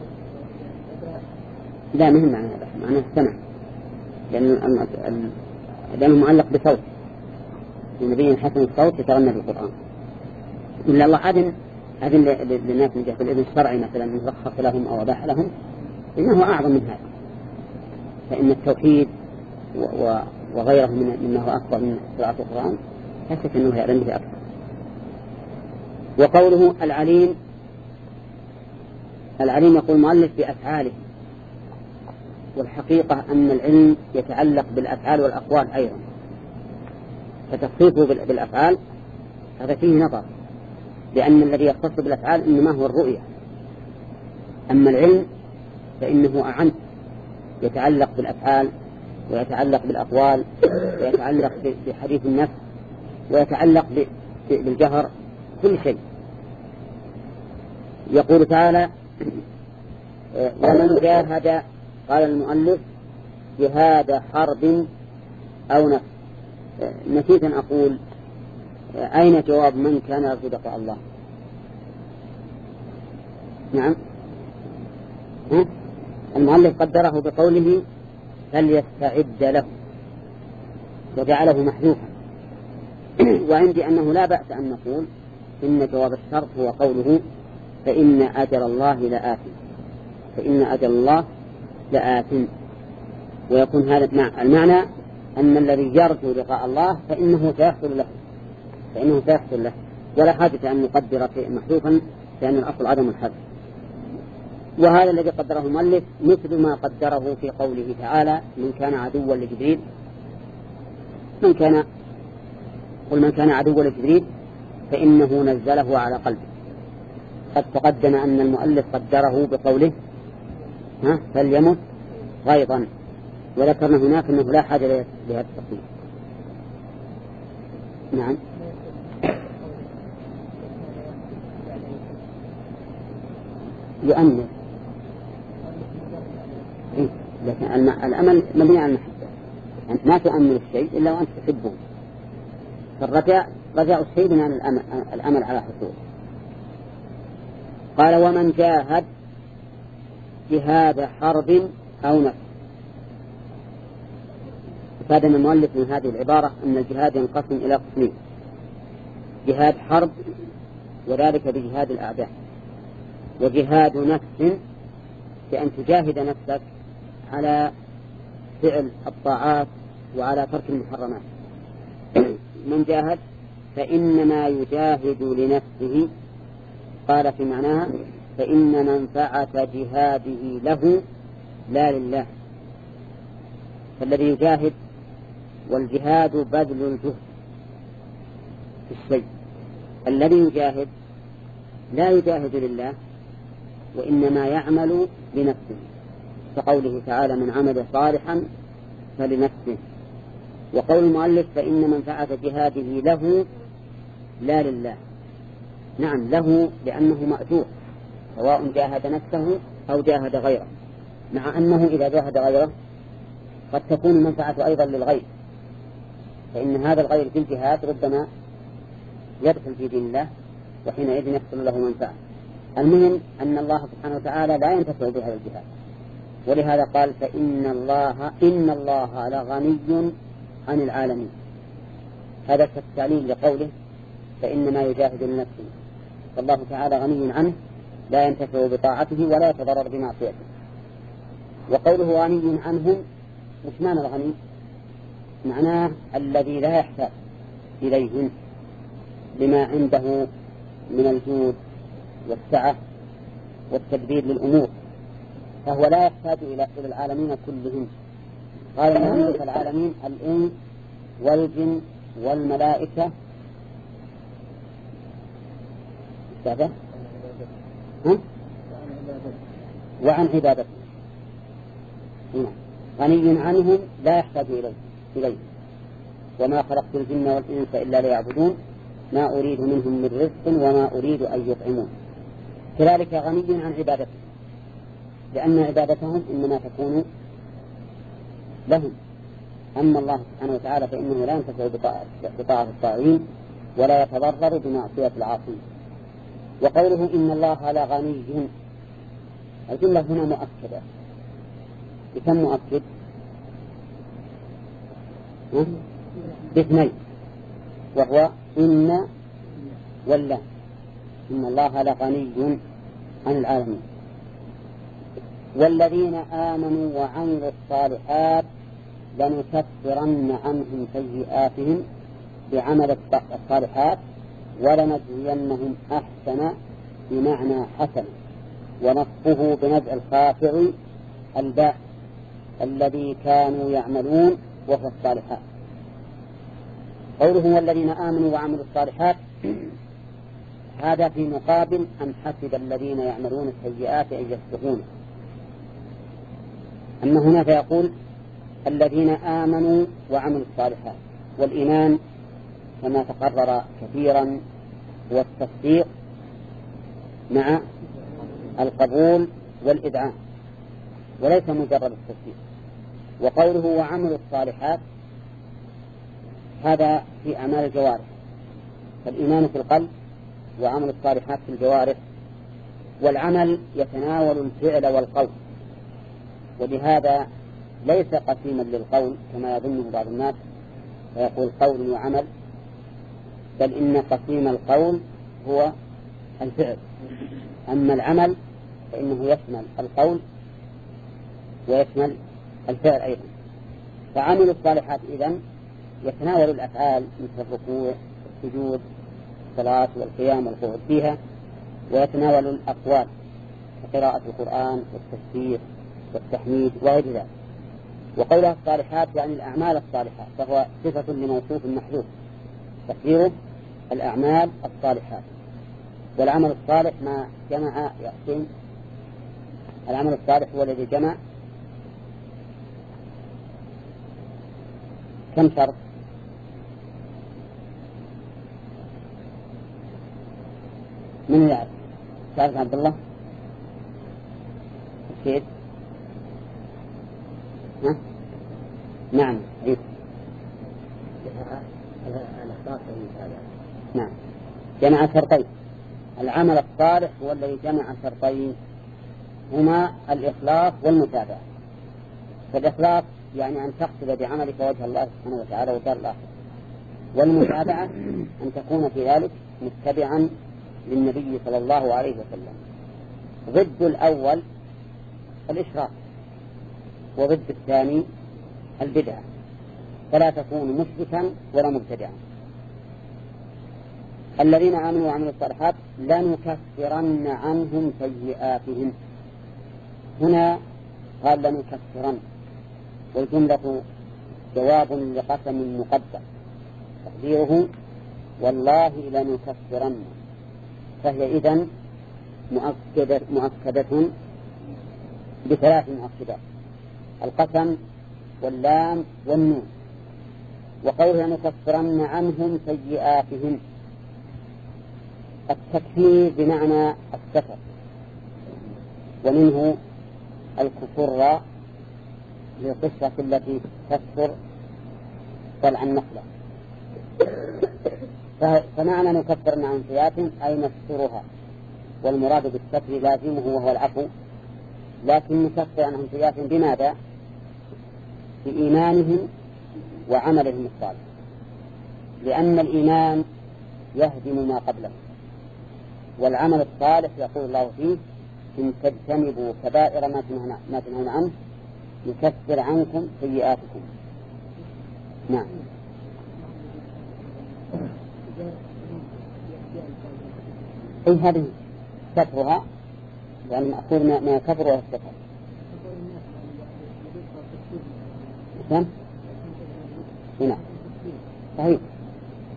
Speaker 1: لا مهم معناها هذا، معناها سمع لأنه لأنه معلق بصوت النبي حسن الصوت يتغنى بالقرآن. إلا الله أذن أذن للناس من جهة الإذن الشرعي مثلا من رخص لهم أو أباح لهم، إنه أعظم من هذا، فإن التوحيد وغيره مما هو أكبر من قراءة القرآن لا شك أنه يعلم به أكثر. وقوله العليم، العليم يقول المؤلف بأفعاله، والحقيقة أن العلم يتعلق بالأفعال والأقوال أيضا، فتخصيصه بالأفعال هذا فيه نظر، لأن الذي يختص بالأفعال إنما هو الرؤية، أما العلم فإنه أعم، يتعلق بالأفعال ويتعلق بالأقوال ويتعلق بحديث النفس ويتعلق بالجهر، كل شيء. يقول تعالى ومن جاهد، قال المؤلف جهاد حرب أو نفس. نسيت أن أقول أين جواب من كان يرجو لقاء الله؟ نعم ها؟ المؤلف قدره بقوله فليستعد له وجعله محذوفا، وعندي أنه لا بأس أن نقول إن جواب الشرط هو قوله فإن أجل الله لآت، فإن أجل الله لآت، ويكون هذا المعنى أن الذي يرجو لقاء الله فإنه سيحصل له فإنه سيحصل له ولا حاجة أن نقدر شيئا محذوفا، لأن الأصل عدم الحذف. وهذا الذي قدره المؤلف مثل ما قدره في قوله تعالى من كان عدوا لجبريل، من كان قل من كان عدوا لجبريل فإنه نزله على قلبه. قد تقدم أن المؤلف قدره بقوله ها فليمت غيظا، وذكرنا هناك أنه لا حاجة لهذا التقدير. نعم يؤمن، إيه؟ لكن الأمل مبني على المحبة، أنت ما تؤمن الشيء إلا وأنت تحبه، فالرجاء رجاء الشيء بناء الأمل, الأمل على حصول. قال ومن جاهد جهاد حرب أو نفس. فادنا المؤلف من هذه العبارة أن الجهاد ينقسم إلى قسمين: جهاد حرب وذلك بجهاد الأعداء، وجهاد نفس بأن تجاهد نفسك على فعل الطاعات وعلى ترك المحرمات. من جاهد فإنما يجاهد لنفسه، قال في معناها فإن منفعة جهاده له لا لله. فالذي يجاهد، والجهاد بذل الجهد في الشيء، الذي يجاهد لا يجاهد لله وإنما يعمل لنفسه، كقوله تعالى من عمل صالحا فلنفسه. وقول المؤلف فإن منفعة جهاده له لا لله، نعم له لأنه مأجور سواء جاهد نفسه أو جاهد غيره، مع أنه إذا جاهد غيره قد تكون المنفعة أيضا للغير، فإن هذا الغير في الجهاد ربما يدخل في دين الله وحينئذ يحصل له منفعة. المهم أن الله سبحانه وتعالى لا ينتفع بهذا الجهاد، ولهذا قال فإن الله إن الله لغني عن العالمين. هذا التعليل لقوله فإنما يجاهد لنفسه، فالله تعالى غني عنه لا ينتفع بطاعته ولا يتضرر بمعصيته. وقوله غني عنهم، مش معنى الغني؟ معناه الذي لا يحتاج إليهم لما عنده من الجود والسعة والتدبير للأمور، فهو لا يحتاج إلى العالمين كلهم. قال أن العالمين الإنس والجن والملائكة هذا وعن عبادته غني عنهم لا يحتاج إليه إليه وما خلقت الجن والإنس إلا ليعبدون ما أريد منهم من رزق وما أريد أن يطعمون. كذلك غني عن عبادته لأن عبادتهم إنما تكون لهم. أما الله سبحانه وتعالى فإنه لا ينتفع بطاعة الطاغين ولا يتضرر بمعصية العاصين. وقوله إن الله لغني الجملة هنا مؤكدة بكم مؤكد؟ باثنين وهو إن ولا إن الله لغني عن العالمين. والذين آمنوا وعملوا الصالحات لنكفرن عنهم سيئاتهم بعمل الصالحات ولنجزينهم أحسن بمعنى حسن ونصفه بنزع الخافض الباء الذي كانوا يعملون وهو الصالحات. قوله والذين آمنوا وعملوا الصالحات هذا في مقابل أم حسب الذين يعملون السيئات أن يسبقون. أما هنا فيقول الذين آمنوا وعملوا الصالحات. والإيمان كما تقرر كثيرا هو التصديق مع القبول والإذعان وليس مجرد التصديق. وقوله وعملوا الصالحات هذا في أعمال الجوارح فالإيمان في القلب وعمل الصالحات في الجوارح. والعمل يتناول الفعل والقول ولهذا ليس قسيما للقول كما يظنه بعض الناس فيقول قول وعمل بل إن قسيم القول هو الفعل. أما العمل فإنه يشمل القول ويشمل الفعل أيضا. فعمل الصالحات إذن يتناول الأفعال مثل الركوع والسجود الصلاة والقيام والقعود فيها ويتناول الأقوال كقراءة القرآن والتسبيح والتحميد وغير ذلك. وقولها الصالحات يعني الأعمال الصالحات فهو صفة لموصوف محذوف تقديره الأعمال الصالحات. والعمل الصالح ما جمع يقسم. العمل الصالح هو الذي جمع كم شرط؟ من يعرف؟ تعرف عبد الله؟ كيف؟ ها؟ نعم عيد. نعم جمع شرطين. العمل الصالح هو الذي جمع شرطين هما الإخلاص والمتابعة. فالإخلاص يعني أن تقصد بعملك وجه الله سبحانه وتعالى ودار الآخرة. والمتابعة أن تكون في ذلك متبعا للنبي صلى الله عليه وسلم. ضد الأول الإشراك وضد الثاني البدعة فلا تكون مشركا ولا مبتدعا. الذين آمنوا وعملوا الصالحات لنكفرن عنهم سيئاتهم. هنا قال لنكفرن والجملة جواب لقسم مقدر تقديره والله لنكفرن فهي إذن مؤكدة, مؤكدة بثلاث مؤكدات القسم واللام والنون. وقوله لنكفرن عنهم سيئاتهم التكفير بمعنى السفر ومنه الكفر للقصة التي تكفر طلع النخلة. فمعنى نكفرن عن سيئاتهم أي نسترها والمراد بالستر لازمه وهو العفو لكن نكفر عنهم سيئاتهم بماذا؟ بإيمانهم وعملهم الصالح لأن الإيمان يهدم ما قبله والعمل الصالح يقول الله فيه إن تجتنبوا كبائر ما تنهون عنه يكفر عنكم سيئاتكم. نعم أي هذه كفرها يعني مأخوذ ما كفر وهي السفر. نعم هنا صحيح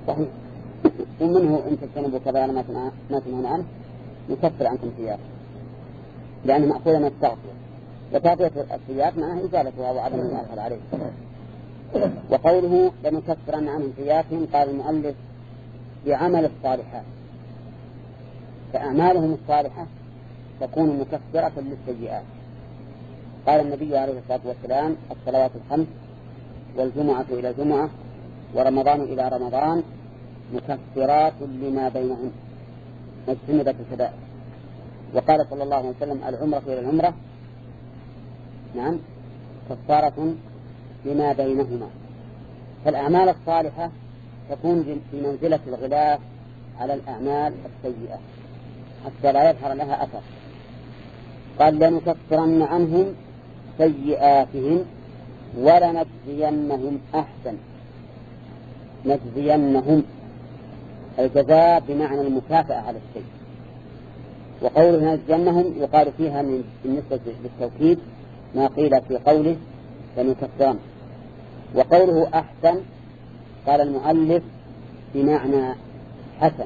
Speaker 1: صحيح. ومنه إن تجتنبوا كبائر ما تنهون عنه يكفر عنكم سيئاتكم، لأنه مأخوذ من التغطية، وتغطية السيئات معناها إزالتها وعدم الأثر عليه. وقوله لنكفرن عنهم سيئاتهم، قال المؤلف بعمل الصالحات، فأعمالهم الصالحة تكون مكفرة للسيئات. قال النبي عليه الصلاة والسلام الصلوات الخمس والجمعة إلى جمعة ورمضان إلى رمضان مكفرات لما بينهن واجتنبت الكبائر. وقال صلى الله عليه وسلم العمرة إلى العمرة نعم كفارة لما بينهما. فالأعمال الصالحة تكون في منزلة الغلاف على الأعمال السيئة حتى لا يظهر لها أثر. قال لنكفرن عنهم سيئاتهم ولنجزينهم أحسن. نجزينهم الجزاء بمعنى المكافأة على الشيء. وقوله نجزينهم يقال فيها بالنسبة للتوكيد ما قيل في قوله لنكفرن. وقوله أحسن قال المؤلف بمعنى حسن،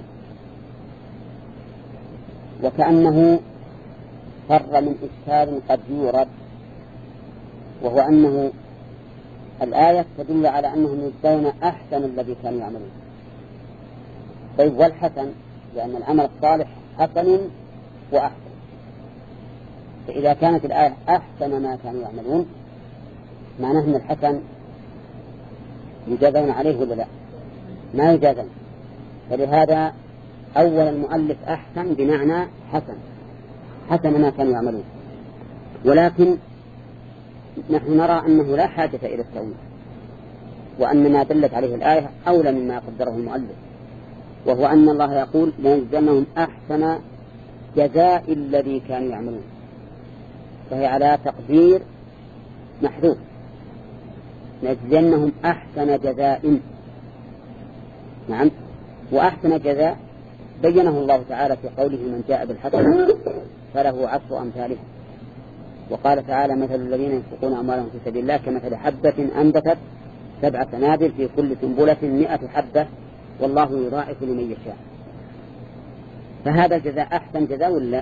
Speaker 1: وكأنه فر من إشكال قد يورد، وهو أنه الآية تدل على أنهم يجزون أحسن الذي كانوا يعملون. طيب والحسن، لأن العمل الصالح حسن وأحسن، فإذا كانت الآية أحسن ما كانوا يعملون معناه أن الحسن يجازون عليه ولا لا؟ ما يجازون. فلهذا أول المؤلف أحسن بمعنى حسن، حسن ما كانوا يعملون. ولكن نحن نرى أنه لا حاجة إلى التأويل، وأن ما دلت عليه الآية أولى مما قدره المؤلف، وهو أن الله يقول لنجزينهم أحسن جزاء الذي كانوا يعملون، فهي على تقدير محذوف، نجزينهم أحسن جزاء. نعم. وأحسن جزاء بينه الله تعالى في قوله من جاء بالحسنة فله عشر أمثالها. وقال تعالى مثل الذين ينفقون أموالهم في سبيل الله كمثل حبة أنبتت سبع سنابل في كل سنبلة مئة حبة والله يضاعف لمن يشاء. فهذا الجزاء أحسن جزاء ولا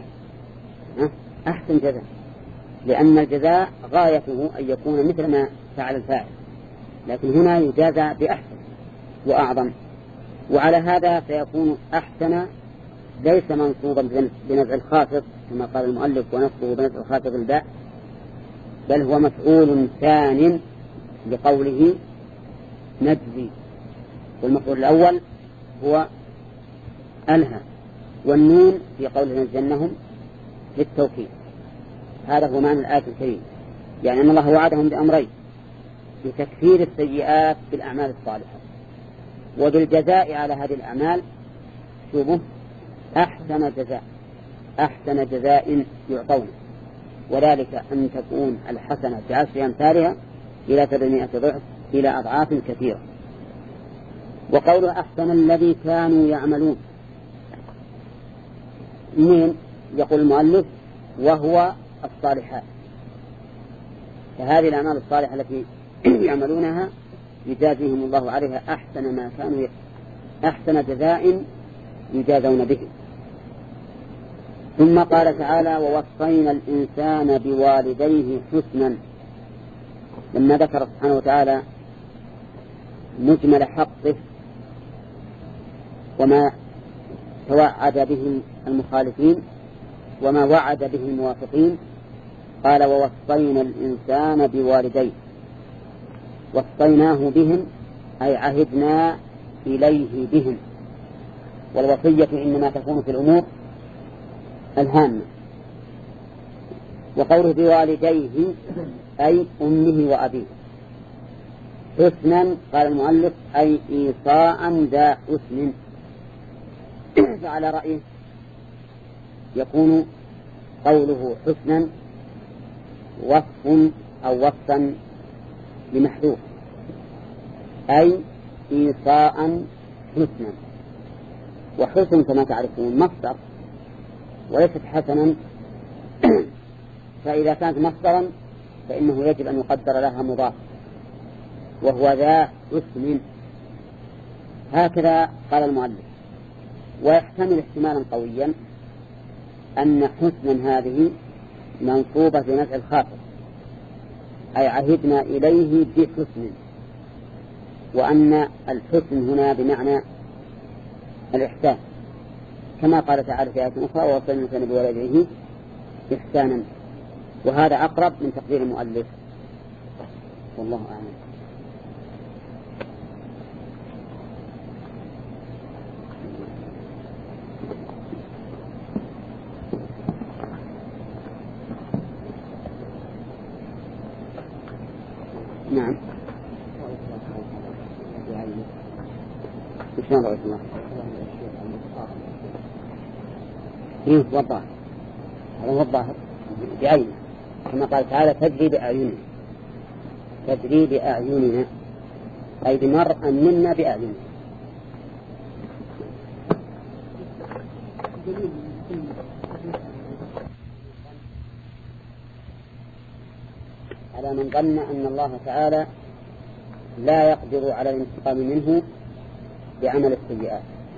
Speaker 1: أحسن جزاء، لأن الجزاء غايته أن يكون مثل ما فعل الفاعل، لكن هنا يجازى بأحسن وأعظم. وعلى هذا فيكون أحسن ليس منصوبا بنزع الخافض كما قال المؤلف ونصبه بنزع الخافض الباء، بل هو مفعول ثان لقوله نجزي، والمفعول الأول هو ألها، والنون في قوله نجزينهم للتوكيد. هذا هو معنى الآية الكريمة، يعني أن الله وعدهم بأمرين: بتكفير السيئات بالأعمال الصالحة، وبالجزاء على هذه الأعمال شوفوا أحسن جزاء، أحسن جزاء يعطون، وذلك أن تكون الحسنة بعشر أمثالها إلى سبعمائة ضعف إلى أضعاف كثيرة. وقول أحسن الذي كانوا يعملون، من يقول المؤلف وهو الصالحات، فهذه الأعمال الصالحة التي يعملونها يجازيهم الله عليها أحسن ما كانوا أحسن جزاء يجازون به. ثم قال تعالى ووصينا الإنسان بوالديه حسنا، لما ذكر سبحانه وتعالى مجمل حقه وما توعد به المخالفين وما وعد به الموافقين، قال ووصينا الإنسان بوالديه. وصيناه بهم أي عهدنا إليه بهم، والوصية إنما تكون في الأمور الهامة. وقوله بوالديه أي أمه وأبيه. حسنا قال المؤلف أي إيصاء ذا حسن، فعلى رأيه يكون قوله حسنا وصف أو وصفا لمحذوف، أي إيصاء حسنا. وحسن كما تعرفون مصدر وليست حسنا، فإذا كانت مصدرا فإنه يجب أن يقدر لها مضاف، وهو ذا حسن. هكذا قال المؤلف. ويحتمل احتمالا قويا أن حسنا هذه منصوبة بنفع الخاطر، أي عهدنا إليه بحسن، وأن الحسن هنا بمعنى الإحسان، كما قال تعالى في آية أخرى: ووصينا الإنسان بوالديه إحسانا. وهذا أقرب من تقدير المؤلف، والله أعلم. نعم. شلون رأيت الله؟ إيه وضح، هذا هو الظاهر بعينه، كما قال تعالى: تجري بأعيننا، تجري بأعيننا، أي بمرء منا بأعيننا. على من ظن أن الله تعالى لا يقدر على الانتقام منه بعمل السيئات،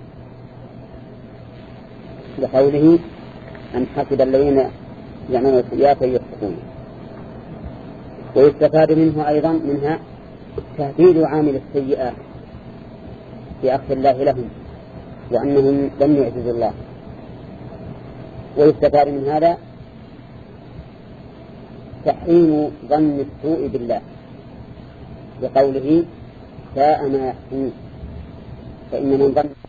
Speaker 1: لقوله: أن حسب الذين يعملون السيئات أن يسبقون. ويستفاد منه أيضا منها تهديد عامل السيئات بأخذ الله لهم، وأنهم لم يعجزوا الله. ويستفاد من هذا تحريم ظن السوء بالله، بقوله: ساء ما يحكمون، فإن من ظن